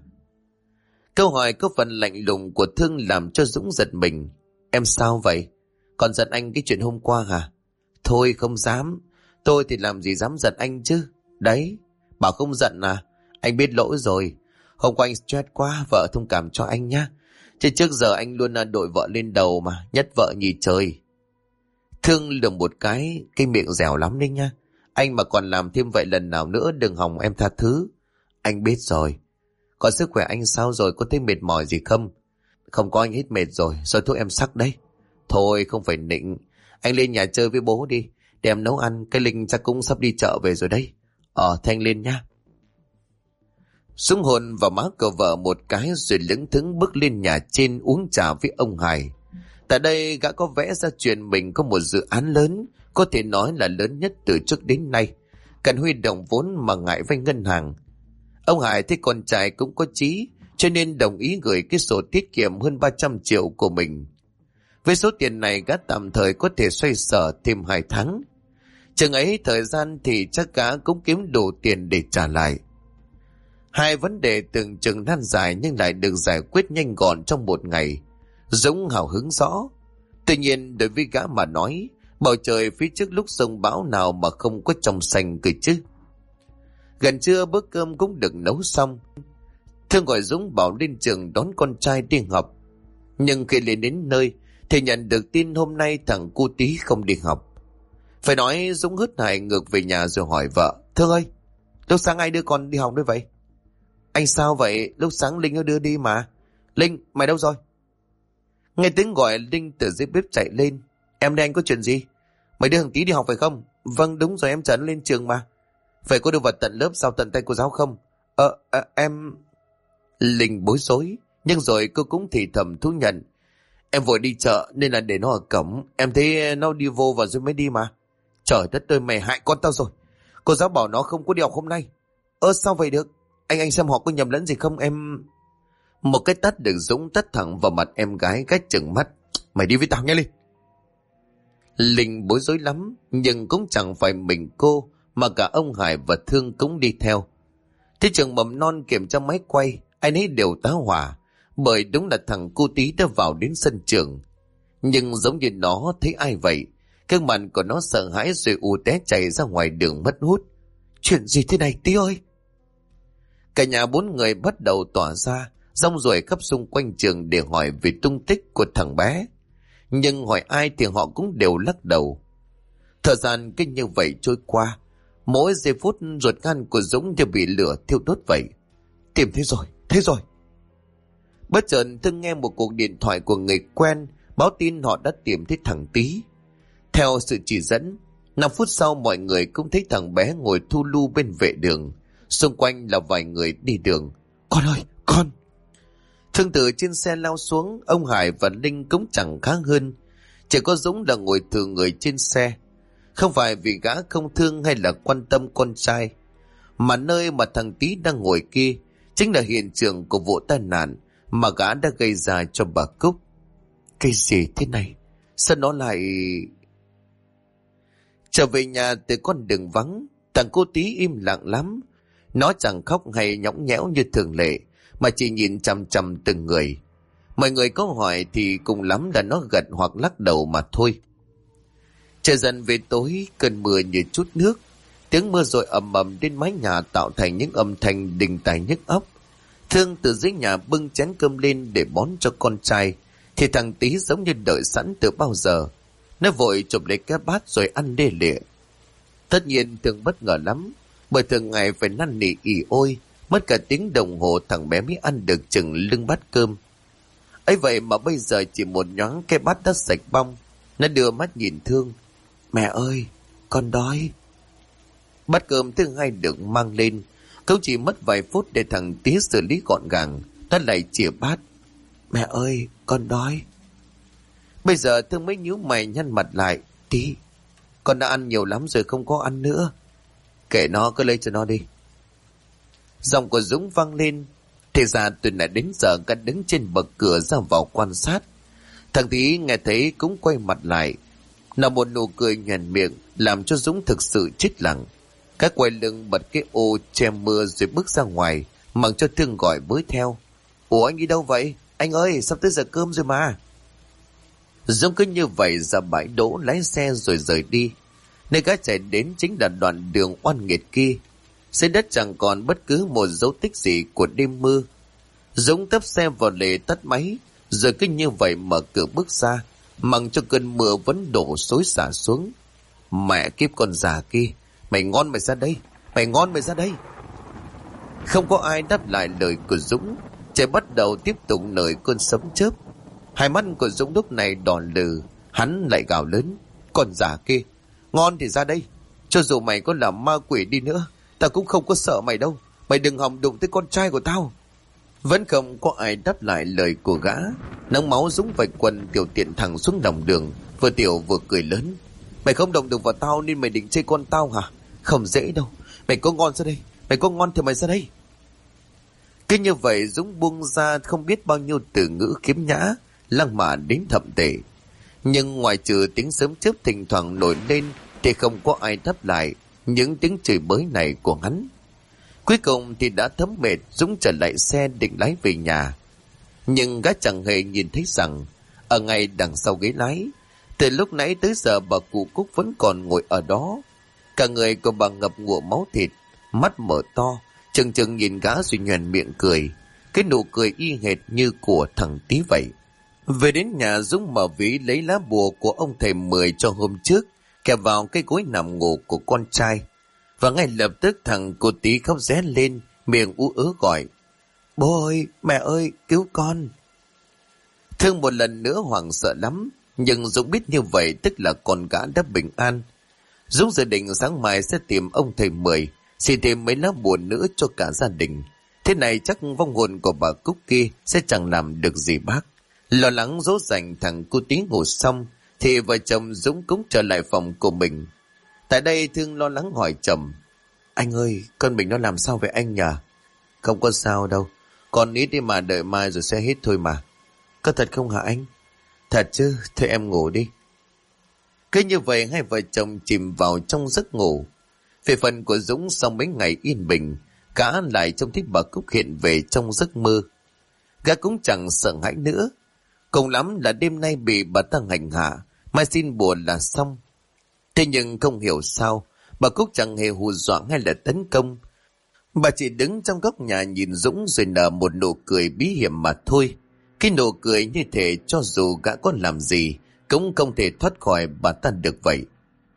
Câu hỏi có phần lạnh lùng của Thương làm cho Dũng giật mình. Em sao vậy? Còn giận anh cái chuyện hôm qua hả? Thôi không dám. Tôi thì làm gì dám giận anh chứ. Đấy, bảo không giận à? Anh biết lỗi rồi. Hôm qua anh stress quá, vợ thông cảm cho anh nhá. Chứ trước giờ anh luôn đội vợ lên đầu mà, nhất vợ nhì trời. Thương lườm một cái miệng dẻo lắm đấy nhá. Anh mà còn làm thêm vậy lần nào nữa đừng hòng em tha thứ. Anh biết rồi. Còn sức khỏe anh sao rồi, có thấy mệt mỏi gì không? Không có, anh hết mệt rồi, rồi thuốc em sắc đấy. Thôi không phải nịnh, anh lên nhà chơi với bố đi, để em nấu ăn, cái Linh chắc cũng sắp đi chợ về rồi đấy. Thanh lên nhá. Dũng hôn vào má cậu vợ một cái rồi lững thững bước lên nhà trên uống trà với ông Hải. Tại đây gã có vẽ ra chuyện mình có một dự án lớn, có thể nói là lớn nhất từ trước đến nay, cần huy động vốn mà ngại vay ngân hàng. Ông Hải thấy con trai cũng có chí, cho nên đồng ý gửi cái sổ tiết kiệm hơn 300 triệu của mình. Với số tiền này gã tạm thời có thể xoay sở thêm 2 tháng. Chừng ấy thời gian thì chắc gã cũng kiếm đủ tiền để trả lại. Hai vấn đề tưởng chừng nan dài nhưng lại được giải quyết nhanh gọn trong một ngày. Dũng hào hứng rõ. Tuy nhiên đối với gã mà nói, bầu trời phía trước lúc sông bão nào mà không có trong xanh cười chứ. Gần trưa bữa cơm cũng được nấu xong. Thương gọi Dũng bảo lên trường đón con trai đi học. Nhưng khi lên đến nơi thì nhận được tin hôm nay thằng cu tí không đi học. Phải nói Dũng hớt hải ngược về nhà rồi hỏi vợ: Thương ơi, lúc sáng ai đưa con đi học đấy vậy? Anh sao vậy? Lúc sáng Linh nó đưa đi mà. Linh, mày đâu rồi? Nghe tiếng gọi Linh từ dưới bếp chạy lên. Em đây, anh có chuyện gì? Mày đưa thằng tí đi học phải không? Vâng đúng rồi, em chở lên trường mà. Phải có đưa vào tận lớp giao tận tay cô giáo không? Em... Linh bối rối, nhưng rồi cô cũng thì thầm thú nhận. Em vội đi chợ nên là để nó ở cổng. Em thấy nó đi vô và rồi mới đi mà. Trời đất ơi, mày hại con tao rồi. Cô giáo bảo nó không có đi học hôm nay. Sao vậy được? Anh xem họ có nhầm lẫn gì không em? Một cái tát được Dũng tát thẳng vào mặt em gái cách chừng mắt. Mày đi với tao nghe lên. Linh bối rối lắm, nhưng cũng chẳng phải mình cô mà cả ông Hải và Thương cũng đi theo. Thế trường mầm non kiểm tra máy quay, ai nấy đều tá hỏa, bởi đúng là thằng cu tí đã vào đến sân trường. Nhưng giống như nó thấy ai vậy, cái mặt của nó sợ hãi rồi ù té chạy ra ngoài đường mất hút. Chuyện gì thế này tí ơi? Cả nhà 4 người bắt đầu tỏa ra, rong ruổi khắp xung quanh trường để hỏi về tung tích của thằng bé. Nhưng hỏi ai thì họ cũng đều lắc đầu. Thời gian cứ như vậy trôi qua, mỗi giây phút ruột gan của Dũng như bị lửa thiêu đốt vậy. Tìm thấy rồi. Bất chợt Thương nghe một cuộc điện thoại của người quen báo tin họ đã tìm thấy thằng Tí. Theo sự chỉ dẫn, 5 phút sau mọi người cũng thấy thằng bé ngồi thu lu bên vệ đường. Xung quanh là vài người đi đường. Con ơi, con! Thương từ trên xe lao xuống, ông Hải và Linh cũng chẳng khác hơn. Chỉ có Dũng là ngồi thừa người trên xe. Không phải vì gã không thương hay là quan tâm con trai, mà nơi mà thằng Tí đang ngồi kia chính là hiện trường của vụ tai nạn mà gã đã gây ra cho bà Cúc. Cái gì thế này? Sao nó lại... Trở về nhà từ con đường vắng, thằng cô Tí im lặng lắm. Nó chẳng khóc hay nhõng nhẽo như thường lệ, mà chỉ nhìn chằm chằm từng người. Mọi người có hỏi thì cùng lắm là nó gật hoặc lắc đầu mà thôi. Trời dần về tối, cơn mưa như chút nước. Tiếng mưa rồi ầm ầm đến mái nhà tạo thành những âm thanh đình tài nhức óc. Thương từ dưới nhà bưng chén cơm lên để bón cho con trai, thì thằng Tí giống như đợi sẵn từ bao giờ. Nó vội chụp lấy cái bát rồi ăn đê lịa. Tất nhiên Thương bất ngờ lắm, bởi thường ngày phải năn nỉ ỉ ôi, mất cả tiếng đồng hồ thằng bé mới ăn được chừng lưng bát cơm. Ấy vậy mà bây giờ chỉ một nhoáng cái bát đã sạch bong. Nó đưa mắt nhìn Thương. Mẹ ơi, con đói. Bát cơm thứ hai được mang lên, cũng chỉ mất vài phút để thằng Tí xử lý gọn gàng. Nó lại chìa bát. Mẹ ơi, con đói. Bây giờ Thương mới nhíu mày nhăn mặt lại. Tí, con đã ăn nhiều lắm rồi, không có ăn nữa. Kệ nó, cứ lấy cho nó đi. Giọng của Dũng vang lên. Thì ra từ nãy đến giờ cả đứng trên bậc cửa ra vào quan sát. Thằng Tí nghe thấy cũng quay mặt lại, là một nụ cười nhoẻn miệng, làm cho Dũng thực sự chết lặng. Cái quay lưng bật cái ô che mưa rồi bước ra ngoài, mặc cho Thương gọi với theo. Ủa anh đi đâu vậy? Anh ơi, sắp tới giờ cơm rồi mà. Dũng cứ như vậy ra bãi đỗ lái xe rồi rời đi. Nơi gã chạy đến chính là đoạn đường oan nghiệt kia. Dưới đất chẳng còn bất cứ một dấu tích gì của đêm mưa. Dũng tấp xe vào lề tắt máy, rồi cứ như vậy mở cửa bước ra, mặc cho cơn mưa vẫn đổ xối xả xuống. Mẹ kiếp con già kia, mày ngon mày ra đây, mày ngon mày ra đây. Không có ai đáp lại lời của Dũng. Trời bắt đầu tiếp tục nổi cơn sấm chớp. Hai mắt của Dũng lúc này đỏ lừ. Hắn lại gào lớn: con già kia, ngon thì ra đây. Cho dù mày có là ma quỷ đi nữa, tao cũng không có sợ mày đâu. Mày đừng hòng đụng tới con trai của tao. Vẫn không có ai đáp lại lời của gã. Nắng máu Dũng vạch quần tiểu tiện thẳng xuống lòng đường, vừa tiểu vừa cười lớn: mày không động được vào tao nên mày định chơi con tao hả? Không dễ đâu. Mày có ngon ra đây, mày có ngon thì mày ra đây. Cứ như vậy Dũng buông ra không biết bao nhiêu từ ngữ khiếm nhã, lăng mạ đến thậm tệ. Nhưng ngoài trừ tiếng sấm chớp thỉnh thoảng nổi lên thì không có ai đáp lại những tiếng chửi bới này của hắn. Cuối cùng thì đã thấm mệt, Dũng trở lại xe định lái về nhà. Nhưng gã chẳng hề nhìn thấy rằng ở ngay đằng sau ghế lái, từ lúc nãy tới giờ bà cụ Cúc vẫn còn ngồi ở đó. Cả người của bà ngập ngụa máu thịt, mắt mở to, chừng chừng nhìn gã rồi nhoẻn miệng cười. Cái nụ cười y hệt như của thằng Tí vậy. Về đến nhà, Dũng mở ví lấy lá bùa của ông thầy Mười cho hôm trước, kẹp vào cái gối nằm ngủ của con trai. Và ngay lập tức thằng cô Tí khóc ré lên, miệng ú ớ gọi: bố ơi, mẹ ơi, cứu con. Thương một lần nữa hoảng sợ lắm, nhưng Dũng biết như vậy tức là con gã đã bình an. Dũng dự định sáng mai sẽ tìm ông thầy Mười, xin thêm mấy lá bùa nữa cho cả gia đình. Thế này chắc vong hồn của bà Cúc kia sẽ chẳng làm được gì bác. Lo lắng dỗ dành thằng cô Tí ngủ xong, thì vợ chồng Dũng cũng trở lại phòng của mình. Tại đây Thương lo lắng hỏi chồng: anh ơi, con mình nó làm sao vậy anh nhỉ? Không có sao đâu, con ít đi mà, đợi mai rồi sẽ hết thôi mà. Có thật không hả anh? Thật chứ, thôi em ngủ đi. Cứ như vậy hai vợ chồng chìm vào trong giấc ngủ. Về phần của Dũng, sau mấy ngày yên bình, cả lại trông thấy bà Cúc hiện về trong giấc mơ. Gã cũng chẳng sợ hãi nữa. Cùng lắm là đêm nay bị bà ta hành hạ, mai xin bùa là xong. Thế nhưng không hiểu sao, bà Cúc chẳng hề hù dọa hay là tấn công. Bà chỉ đứng trong góc nhà nhìn Dũng rồi nở một nụ cười bí hiểm mà thôi. Cái nụ cười như thể cho dù gã có làm gì cũng không thể thoát khỏi bà ta được vậy.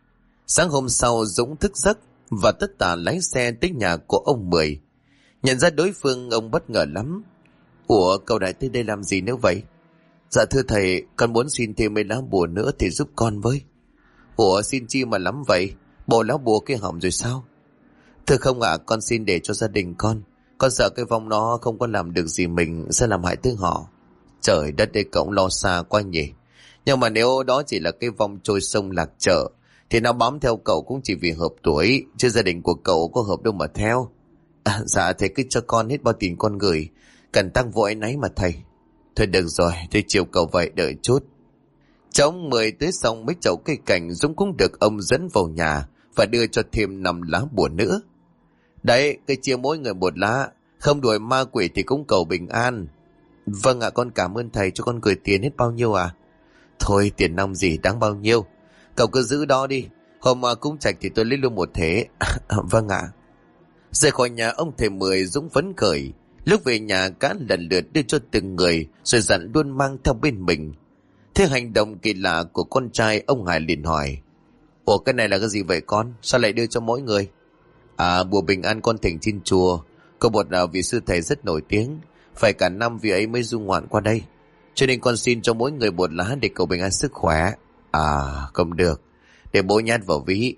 Sáng hôm sau Dũng thức giấc và tất tả lái xe tới nhà của ông Mười. Nhận ra đối phương, ông bất ngờ lắm. Ủa, cậu đại tới đây làm gì nữa vậy? Dạ thưa thầy, con muốn xin thêm mấy lá bùa nữa thì giúp con với. Ủa, xin chi mà lắm vậy? Bộ lá bùa kia hỏng rồi sao? Thưa không ạ, con xin để cho gia đình con. Con sợ cái vong nó không có làm được gì mình sẽ làm hại tới họ. Trời đất ơi, cậu lo xa quá nhỉ. Nhưng mà nếu đó chỉ là cái vong trôi sông lạc chợ thì nó bám theo cậu cũng chỉ vì hợp tuổi, chứ gia đình của cậu có hợp đâu mà theo. Dạ thầy cứ cho con hết bao tiền con gửi, cần tăng vội nấy mà thầy. Thôi được rồi, thầy chiều cậu vậy, đợi chút. Cháu Mười tới xong mấy chậu cây cảnh, Dũng cũng được ông dẫn vào nhà và đưa cho thêm 5 lá bùa nữa. Đấy, cây chia mỗi người một lá, không đuổi ma quỷ thì cũng cầu bình an. Vâng ạ, con cảm ơn thầy, cho con gửi tiền hết bao nhiêu à? Thôi tiền nong gì đáng bao nhiêu, cậu cứ giữ đó đi, hôm mà cúng trạch thì tôi lấy luôn một thế. Vâng ạ. Rời khỏi nhà ông thầy Mười, Dũng phấn khởi. Lúc về nhà cả lần lượt đưa cho từng người, rồi dặn luôn mang theo bên mình. Thế hành động kỳ lạ của con trai, ông Hải liền hỏi: ủa, cái này là cái gì vậy con? Sao lại đưa cho mỗi người? À, bùa bình an con thỉnh trên chùa. Có một vị sư thầy rất nổi tiếng, phải cả năm vị ấy mới du ngoạn qua đây, cho nên con xin cho mỗi người một lá để cầu bình an sức khỏe. À, không được, để bố nhét vào ví.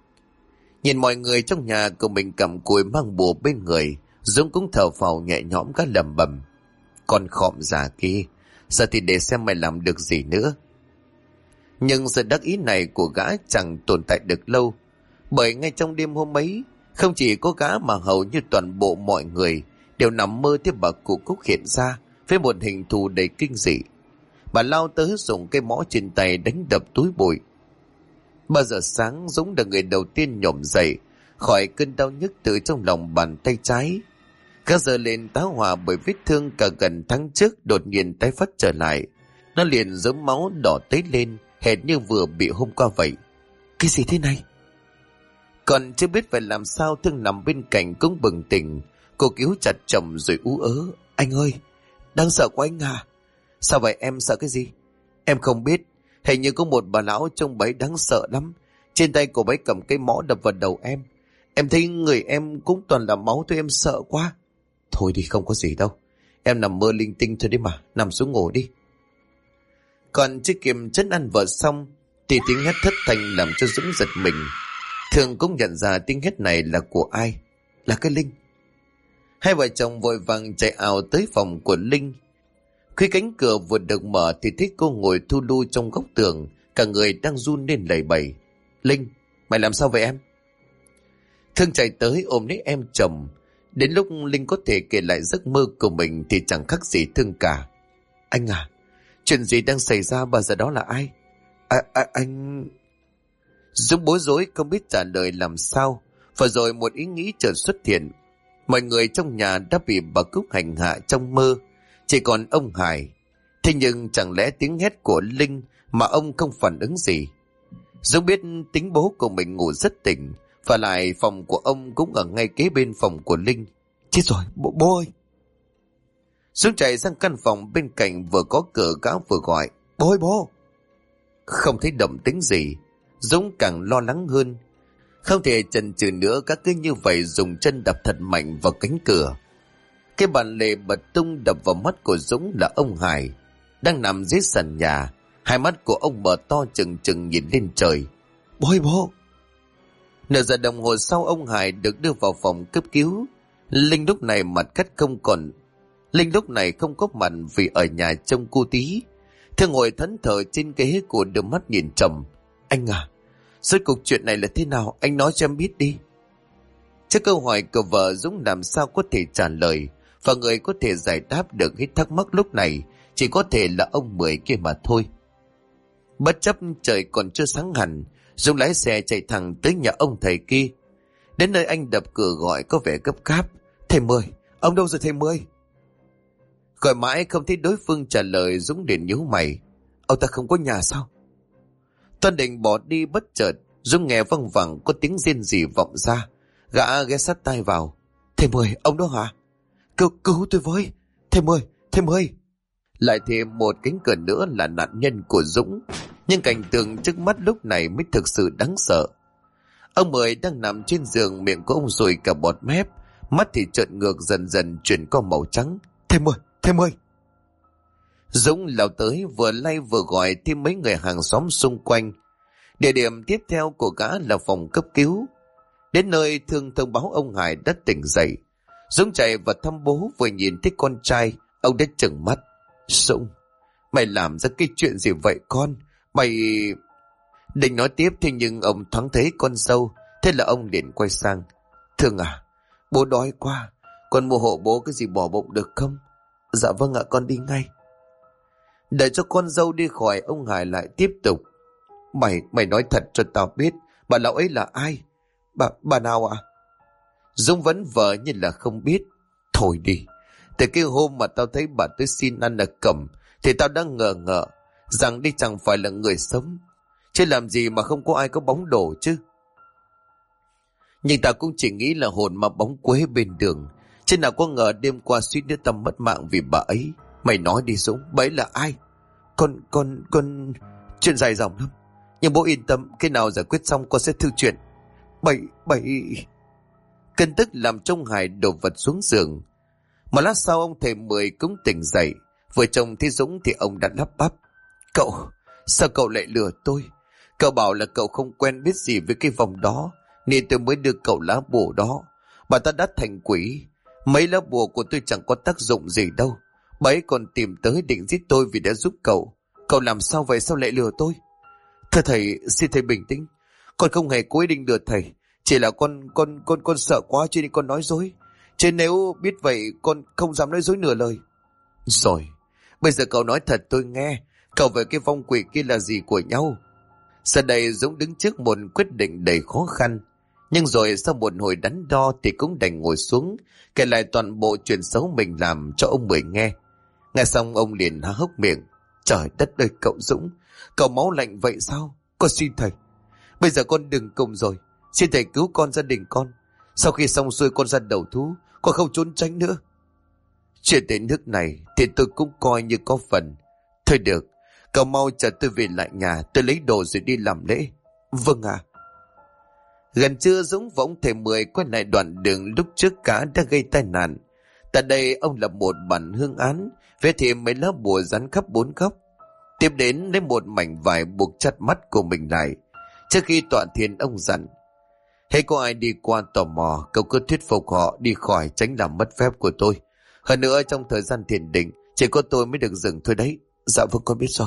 Nhìn mọi người trong nhà của mình cầm cùi mang bùa bên người, Dũng cũng thở phào nhẹ nhõm cả lẩm bẩm: con khọm già kia, giờ thì để xem mày làm được gì nữa. Nhưng sự đắc ý này của gã chẳng tồn tại được lâu, bởi ngay trong đêm hôm ấy, không chỉ có gã mà hầu như toàn bộ mọi người đều nằm mơ thấy bà cụ Cúc hiện ra với một hình thù đầy kinh dị. Bà lao tới dùng cây mõ trên tay đánh đập túi bụi. 3 giờ sáng, Dũng là người đầu tiên nhổm dậy khỏi cơn đau nhức từ trong lòng bàn tay trái. Gã giơ lên tá hỏa bởi vết thương cả gần tháng trước đột nhiên tái phát trở lại. Nó liền dớm máu đỏ tấy lên, hệt như vừa bị hôm qua vậy. Cái gì thế này? Còn chưa biết phải làm sao, Thương nằm bên cạnh cũng bừng tỉnh. Cô cứu chặt chồng rồi ú ớ. Anh ơi, đang sợ quá anh à. Sao vậy, em sợ cái gì? Em không biết. Hình như có một bà lão trông bấy đáng sợ lắm. Trên tay cô bấy cầm cây mõ đập vào đầu em. Em thấy người em cũng toàn là máu thôi, em sợ quá. Thôi đi, không có gì đâu. Em nằm mơ linh tinh thôi đấy mà. Nằm xuống ngủ đi. Còn chưa kịp trấn an vợ xong thì tiếng hét thất thanh làm cho Dũng giật mình. Thương cũng nhận ra tiếng hét này là của ai. Là cái Linh. Hai vợ chồng vội vàng chạy ào tới phòng của Linh. Khi cánh cửa vừa được mở thì thấy cô ngồi thu lu trong góc tường, cả người đang run lên lẩy bẩy. Linh, mày làm sao vậy em? Thương chạy tới ôm lấy em chồng. Đến lúc Linh có thể kể lại giấc mơ của mình thì chẳng khác gì Thương cả. Anh à, chuyện gì đang xảy ra, bà giờ đó là ai? Anh... Dũng bối rối không biết trả lời làm sao. Và rồi một ý nghĩ chợt xuất hiện. Mọi người trong nhà đã bị bà Cúc hành hạ trong mơ, chỉ còn ông Hải. Thế nhưng chẳng lẽ tiếng hét của Linh mà ông không phản ứng gì? Dũng biết tính bố của mình ngủ rất tỉnh, và lại phòng của ông cũng ở ngay kế bên phòng của Linh. Chết rồi, bố ơi! Dũng chạy sang căn phòng bên cạnh, vừa có cửa gã vừa gọi. Bố ơi bố! Không thấy động tĩnh gì, Dũng càng lo lắng hơn. Không thể chần chừ nữa, các cứ như vậy dùng chân đập thật mạnh vào cánh cửa. Cái bàn lề bật tung đập vào mắt của Dũng là ông Hải, đang nằm dưới sàn nhà. Hai mắt của ông mở to trừng trừng nhìn lên trời. Bố ơi bố! Nửa giờ đồng hồ sau, ông Hải được đưa vào phòng cấp cứu. Linh lúc này mặt cắt không còn. Linh lúc này không có mặt vì ở nhà trông cu tí. Thương ngồi thẫn thờ trên ghế của đưa mắt nhìn chồng. Anh à, rốt cuộc chuyện này là thế nào, anh nói cho em biết đi. Trước câu hỏi của vợ, Dũng làm sao có thể trả lời, và người có thể giải đáp được hết thắc mắc lúc này chỉ có thể là ông Mười kia mà thôi. Bất chấp trời còn chưa sáng hẳn, Dũng lái xe chạy thẳng tới nhà ông thầy kia. Đến nơi anh đập cửa gọi có vẻ gấp gáp. Thầy Mười, ông đâu rồi thầy Mười? Gọi mãi không thấy đối phương trả lời, Dũng liền nhíu mày. Ông ta không có nhà sao? Toàn định bỏ đi, bất chợt Dũng nghe văng vẳng có tiếng rên rỉ vọng ra. Gã ghé sát tai vào. Thầy Mười, ông đó hả? Cứu tôi với! Thầy Mười! Lại thêm một cánh cửa nữa là nạn nhân của Dũng. Nhưng cảnh tượng trước mắt lúc này mới thực sự đáng sợ. Ông Mười đang nằm trên giường, miệng của ông sùi cả bọt mép, mắt thì trợn ngược dần dần chuyển qua màu trắng. Thầy Mười! Dũng lao tới, vừa lay vừa gọi thêm mấy người hàng xóm xung quanh. Địa điểm tiếp theo của gã là phòng cấp cứu. Đến nơi Thương thông báo ông Hải đã tỉnh dậy. Dũng chạy vào thăm bố, vừa nhìn thấy con trai, ông đã trừng mắt. Dũng, mày làm ra cái chuyện gì vậy con? Mày... Định nói tiếp thì nhưng ông thoáng thấy con dâu, thế là ông liền quay sang. Thương à, bố đói quá, con mua hộ bố cái gì bỏ bụng được không? Dạ vâng ạ, con đi ngay. Để cho con dâu đi khỏi, ông Hải lại tiếp tục. Mày nói thật cho tao biết, bà lão ấy là ai? Bà nào ạ? Dũng vẫn vờ như là không biết. Thôi đi, từ cái hôm mà tao thấy bà tới xin ăn ở cổng thì tao đã ngờ ngợ rằng đi chẳng phải là người sống, chứ làm gì mà không có ai có bóng đổ chứ. Nhưng tao cũng chỉ nghĩ là hồn mà bóng quế bên đường, chứ nào có ngờ đêm qua suýt nữa tao mất mạng vì bà ấy. Mày nói đi Dũng, bà ấy là ai? Con... Chuyện dài dòng lắm, nhưng bố yên tâm, khi nào giải quyết xong con sẽ thư chuyện. Bảy... Cơn tức làm trông Hải đổ vật xuống giường. Một lát sau ông thầy Mười cũng tỉnh dậy. Vừa trông thấy Dũng thì ông đã lắp bắp. Cậu, sao cậu lại lừa tôi? Cậu bảo là cậu không quen biết gì với cái vòng đó, nên tôi mới đưa cậu lá bùa đó. Bà ta đã thành quỷ. Mấy lá bùa của tôi chẳng có tác dụng gì đâu. Bà ấy còn tìm tới định giết tôi vì đã giúp cậu. Cậu làm sao vậy, sao lại lừa tôi? Thưa thầy, xin thầy bình tĩnh. Con không hề cố ý định lừa thầy. Chỉ là con sợ quá cho nên con nói dối. Chứ nếu biết vậy con không dám nói dối nửa lời. Rồi, bây giờ cậu nói thật tôi nghe. Cậu với cái vong quỷ kia là gì của nhau? Giờ đây Dũng đứng trước một quyết định đầy khó khăn. Nhưng rồi sau một hồi đắn đo thì cũng đành ngồi xuống, kể lại toàn bộ chuyện xấu mình làm cho ông Mười nghe. Nghe xong ông liền há hốc miệng. Trời đất ơi cậu Dũng, cậu máu lạnh vậy sao? Con xin thầy, bây giờ con đừng cùng rồi. Xin thầy cứu con, gia đình con. Sau khi xong xuôi con ra đầu thú, con không trốn tránh nữa. Chuyện đến nước này thì tôi cũng coi như có phần. Thôi được, cậu mau chờ tôi về lại nhà, tôi lấy đồ rồi đi làm lễ. Vâng ạ. Gần trưa Dũng và ông thầy Mười quay lại đoạn đường lúc trước cá đã gây tai nạn. Tại đây ông lập một bản hương án, vẽ thêm mấy lá bùa dán khắp bốn góc. Tiếp đến lấy một mảnh vải buộc chặt mắt của mình lại. Trước khi tọa thiền ông dặn: hễ có ai đi qua tò mò, cậu cứ thuyết phục họ đi khỏi, tránh làm mất phép của tôi. Hơn nữa trong thời gian thiền định chỉ có tôi mới được dừng thôi đấy. Dạ vâng, con biết rồi.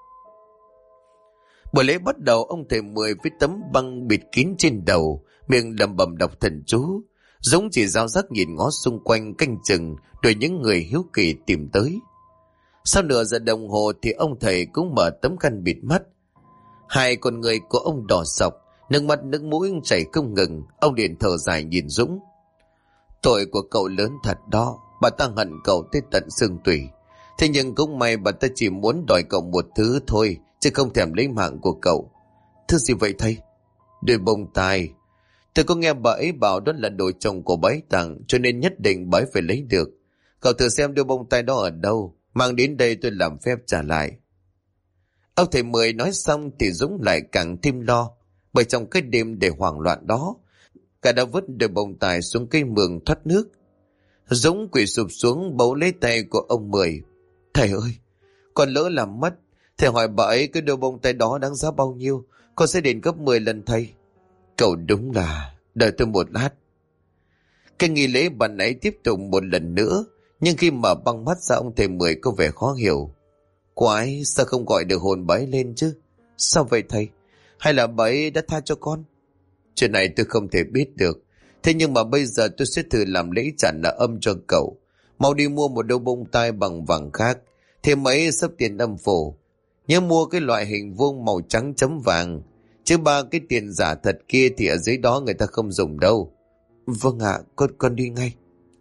Buổi lễ bắt đầu, ông thầy Mười với tấm băng bịt kín trên đầu, miệng lẩm bẩm đọc thần chú. Dũng chỉ dao giác nhìn ngó xung quanh canh chừng, đuổi những người hiếu kỳ tìm tới. Sau nửa giờ đồng hồ thì ông thầy cũng mở tấm khăn bịt mắt. Hai con người của ông đỏ sọc, nước mắt nước mũi chảy không ngừng. Ông liền thở dài nhìn Dũng. Tội của cậu lớn thật đó, bà ta hận cậu tới tận xương tủy. Thế nhưng cũng may bà ta chỉ muốn đòi cậu một thứ thôi, chứ không thèm lấy mạng của cậu. Thứ gì vậy thầy? Đôi bông tai. Tôi có nghe bà ấy bảo đó là đồ chồng của bà ấy tặng, cho nên nhất định bà ấy phải lấy được. Cậu thử xem đôi bông tai đó ở đâu, mang đến đây tôi làm phép trả lại. Ông thầy Mười nói xong thì Dũng lại càng thêm lo, bởi trong cái đêm để hoảng loạn đó, cả đã vứt đôi bông tai xuống cây mương thoát nước. Dũng quỳ sụp xuống bấu lấy tay của ông Mười. Thầy ơi, con lỡ làm mất. Thầy hỏi bà ấy cái đôi bông tai đó đáng giá bao nhiêu, con sẽ đền gấp 10 lần thầy. Cậu đúng là, đợi tôi một lát. Cái nghi lễ ban nãy tiếp tục một lần nữa, nhưng khi mở băng mắt ra ông thầy Mười có vẻ khó hiểu. Quái, sao không gọi được hồn bà ấy lên chứ? Sao vậy thầy? Hay là bà ấy đã tha cho con? Chuyện này tôi không thể biết được. Thế nhưng mà bây giờ tôi sẽ thử làm lễ trả nợ âm cho cậu. Mau đi mua một đôi bông tai bằng vàng khác, thêm mấy sấp tiền âm phủ. Nhớ mua cái loại hình vuông màu trắng chấm vàng, chứ ba cái tiền giả thật kia thì ở dưới đó người ta không dùng đâu. Vâng ạ, con đi ngay.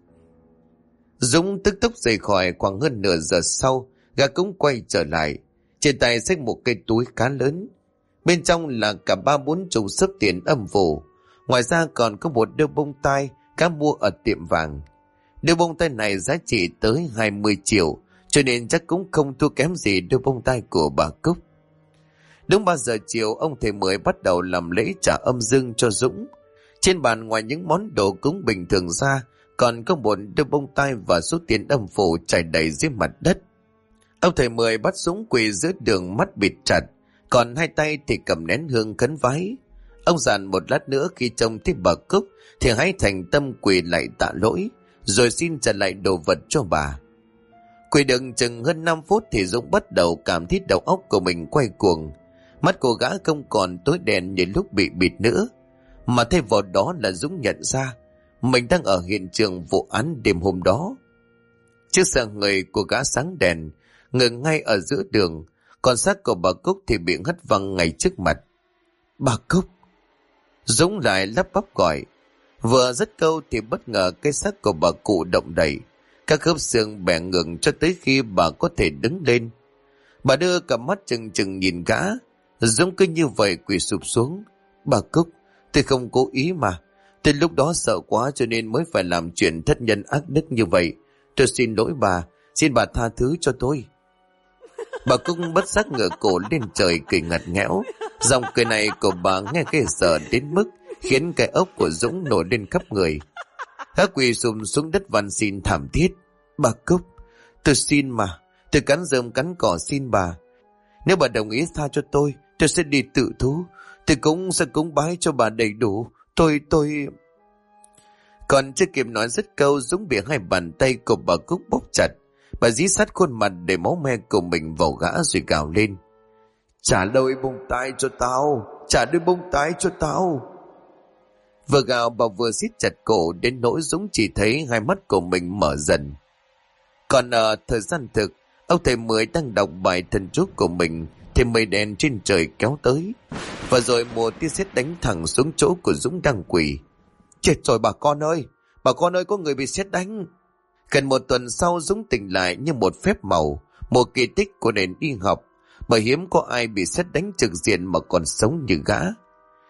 Dũng tức tốc rời khỏi. Khoảng hơn nửa giờ sau, gã cũng quay trở lại, trên tay xách một cái túi khá lớn. Bên trong là cả 3-4 sấp tiền âm phủ. Ngoài ra còn có một đôi bông tai cá mua ở tiệm vàng. Đôi bông tai này giá trị tới 20 triệu, cho nên chắc cũng không thua kém gì đôi bông tai của bà Cúc. Đúng 3 giờ chiều, ông thầy Mười bắt đầu làm lễ trả âm dương cho Dũng. Trên bàn ngoài những món đồ cúng bình thường ra, còn có một đôi bông tai và số tiền âm phủ trải đầy dưới mặt đất. Ông thầy Mười bắt Dũng quỳ giữa đường, mắt bịt chặt, còn hai tay thì cầm nén hương khấn vái. Ông dặn một lát nữa khi trông thấy bà Cúc thì hãy thành tâm quỳ lại tạ lỗi, rồi xin trả lại đồ vật cho bà. Quỳ được chừng hơn 5 phút thì Dũng bắt đầu cảm thấy đầu óc của mình quay cuồng. Mắt cô gã không còn tối đen như lúc bị bịt nữa, mà thay vào đó là Dũng nhận ra mình đang ở hiện trường vụ án đêm hôm đó. Chiếc xe người của gã sáng đèn, ngừng ngay ở giữa đường, còn xác của bà Cúc thì bị hất văng ngay trước mặt. Bà Cúc! Dũng lại lắp bắp gọi. Vừa dứt câu thì bất ngờ cái xác của bà cụ động đậy, các khớp xương bẻ ngừng cho tới khi bà có thể đứng lên. Bà đưa cả mắt trừng trừng nhìn gã. Dũng cứ như vậy quỳ sụp xuống. Bà Cúc, tôi không cố ý mà. Tôi lúc đó sợ quá cho nên mới phải làm chuyện thất nhân ác đức như vậy. Tôi xin lỗi bà, xin bà tha thứ cho tôi. Bà Cúc bất giác ngửa cổ lên trời cười ngặt nghẽo. Giọng cười này của bà nghe ghê sợ đến mức khiến cái ốc của Dũng nổi lên khắp người. Gã quỳ sụp xuống đất van xin thảm thiết. Bà Cúc, tôi xin mà, tôi cắn rơm cắn cỏ xin bà. Nếu bà đồng ý tha cho tôi sẽ đi tự thú. Tôi cũng sẽ cúng bái cho bà đầy đủ. Tôi... Còn chưa kịp nói dứt câu, Dũng bị hai bàn tay của bà Cúc bóp chặt. Bà dí sát khuôn mặt để máu me của mình vào gã rồi gào lên. Trả đôi bông tai cho tao, trả đôi bông tai cho tao. Vừa gào bà vừa siết chặt cổ đến nỗi Dũng chỉ thấy hai mắt của mình mở dần. Còn ở thời gian thực, ông thầy Mười đang đọc bài thần chú của mình thì mây đen trên trời kéo tới, và rồi một tia sét đánh thẳng xuống chỗ của Dũng đang quỳ. Chết rồi bà con ơi, có người bị sét đánh. Gần một tuần sau, Dũng tỉnh lại như một phép màu, một kỳ tích của nền y học, bởi hiếm có ai bị sét đánh trực diện mà còn sống như gã.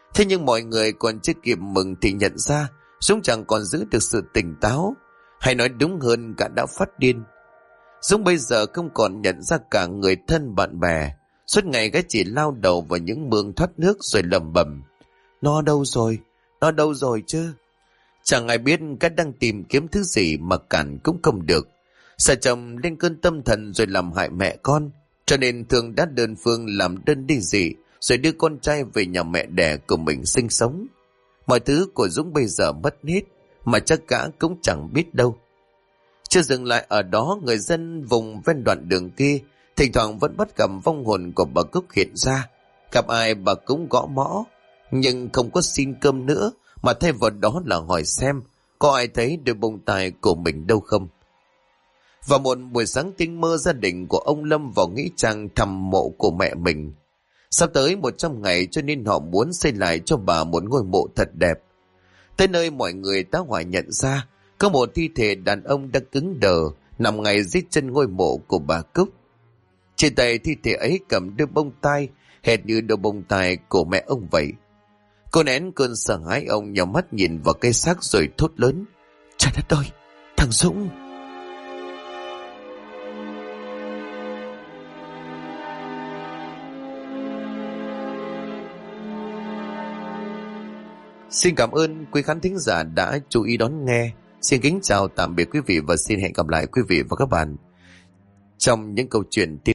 Thế nhưng mọi người còn chưa kịp mừng thì nhận ra Dũng chẳng còn giữ được sự tỉnh táo, hay nói đúng hơn cả đã phát điên. Dũng bây giờ không còn nhận ra cả người thân bạn bè. Suốt ngày gã chỉ lao đầu vào những mương thoát nước rồi lẩm bẩm: Nó đâu rồi? Nó đâu rồi chứ? Chẳng ai biết gã đang tìm kiếm thứ gì mà cản cũng không được. Sợ chồng lên cơn tâm thần rồi làm hại mẹ con, cho nên thường đã đơn phương làm đơn ly dị rồi đưa con trai về nhà mẹ đẻ của mình sinh sống. Mọi thứ của Dũng bây giờ mất hết, mà chắc gã cũng chẳng biết đâu. Chưa dừng lại ở đó, người dân vùng ven đoạn đường kia thỉnh thoảng vẫn bắt gặp vong hồn của bà Cúc hiện ra. Gặp ai bà cũng gõ mõ, nhưng không có xin cơm nữa, mà thay vào đó là hỏi xem có ai thấy đôi bông tai của mình đâu không. Vào một buổi sáng tinh mơ, gia đình của ông Lâm vào nghĩa trang thăm mộ của mẹ mình. Sắp tới 100 ngày cho nên họ muốn xây lại cho bà một ngôi mộ thật đẹp. Tới nơi mọi người tá hỏa nhận ra có một thi thể đàn ông đã cứng đờ nằm ngay dưới chân ngôi mộ của bà Cúc. Trên tay thi thể ấy cầm đôi bông tai hệt như đôi bông tai của mẹ ông vậy. Cô nén cơn sợ hãi, ông nhắm mắt nhìn vào cái xác rồi thốt lớn: Trời đất ơi, thằng Dũng! Xin cảm ơn quý khán thính giả đã chú ý đón nghe. Xin kính chào tạm biệt quý vị và xin hẹn gặp lại quý vị và các bạn trong những câu chuyện tiếp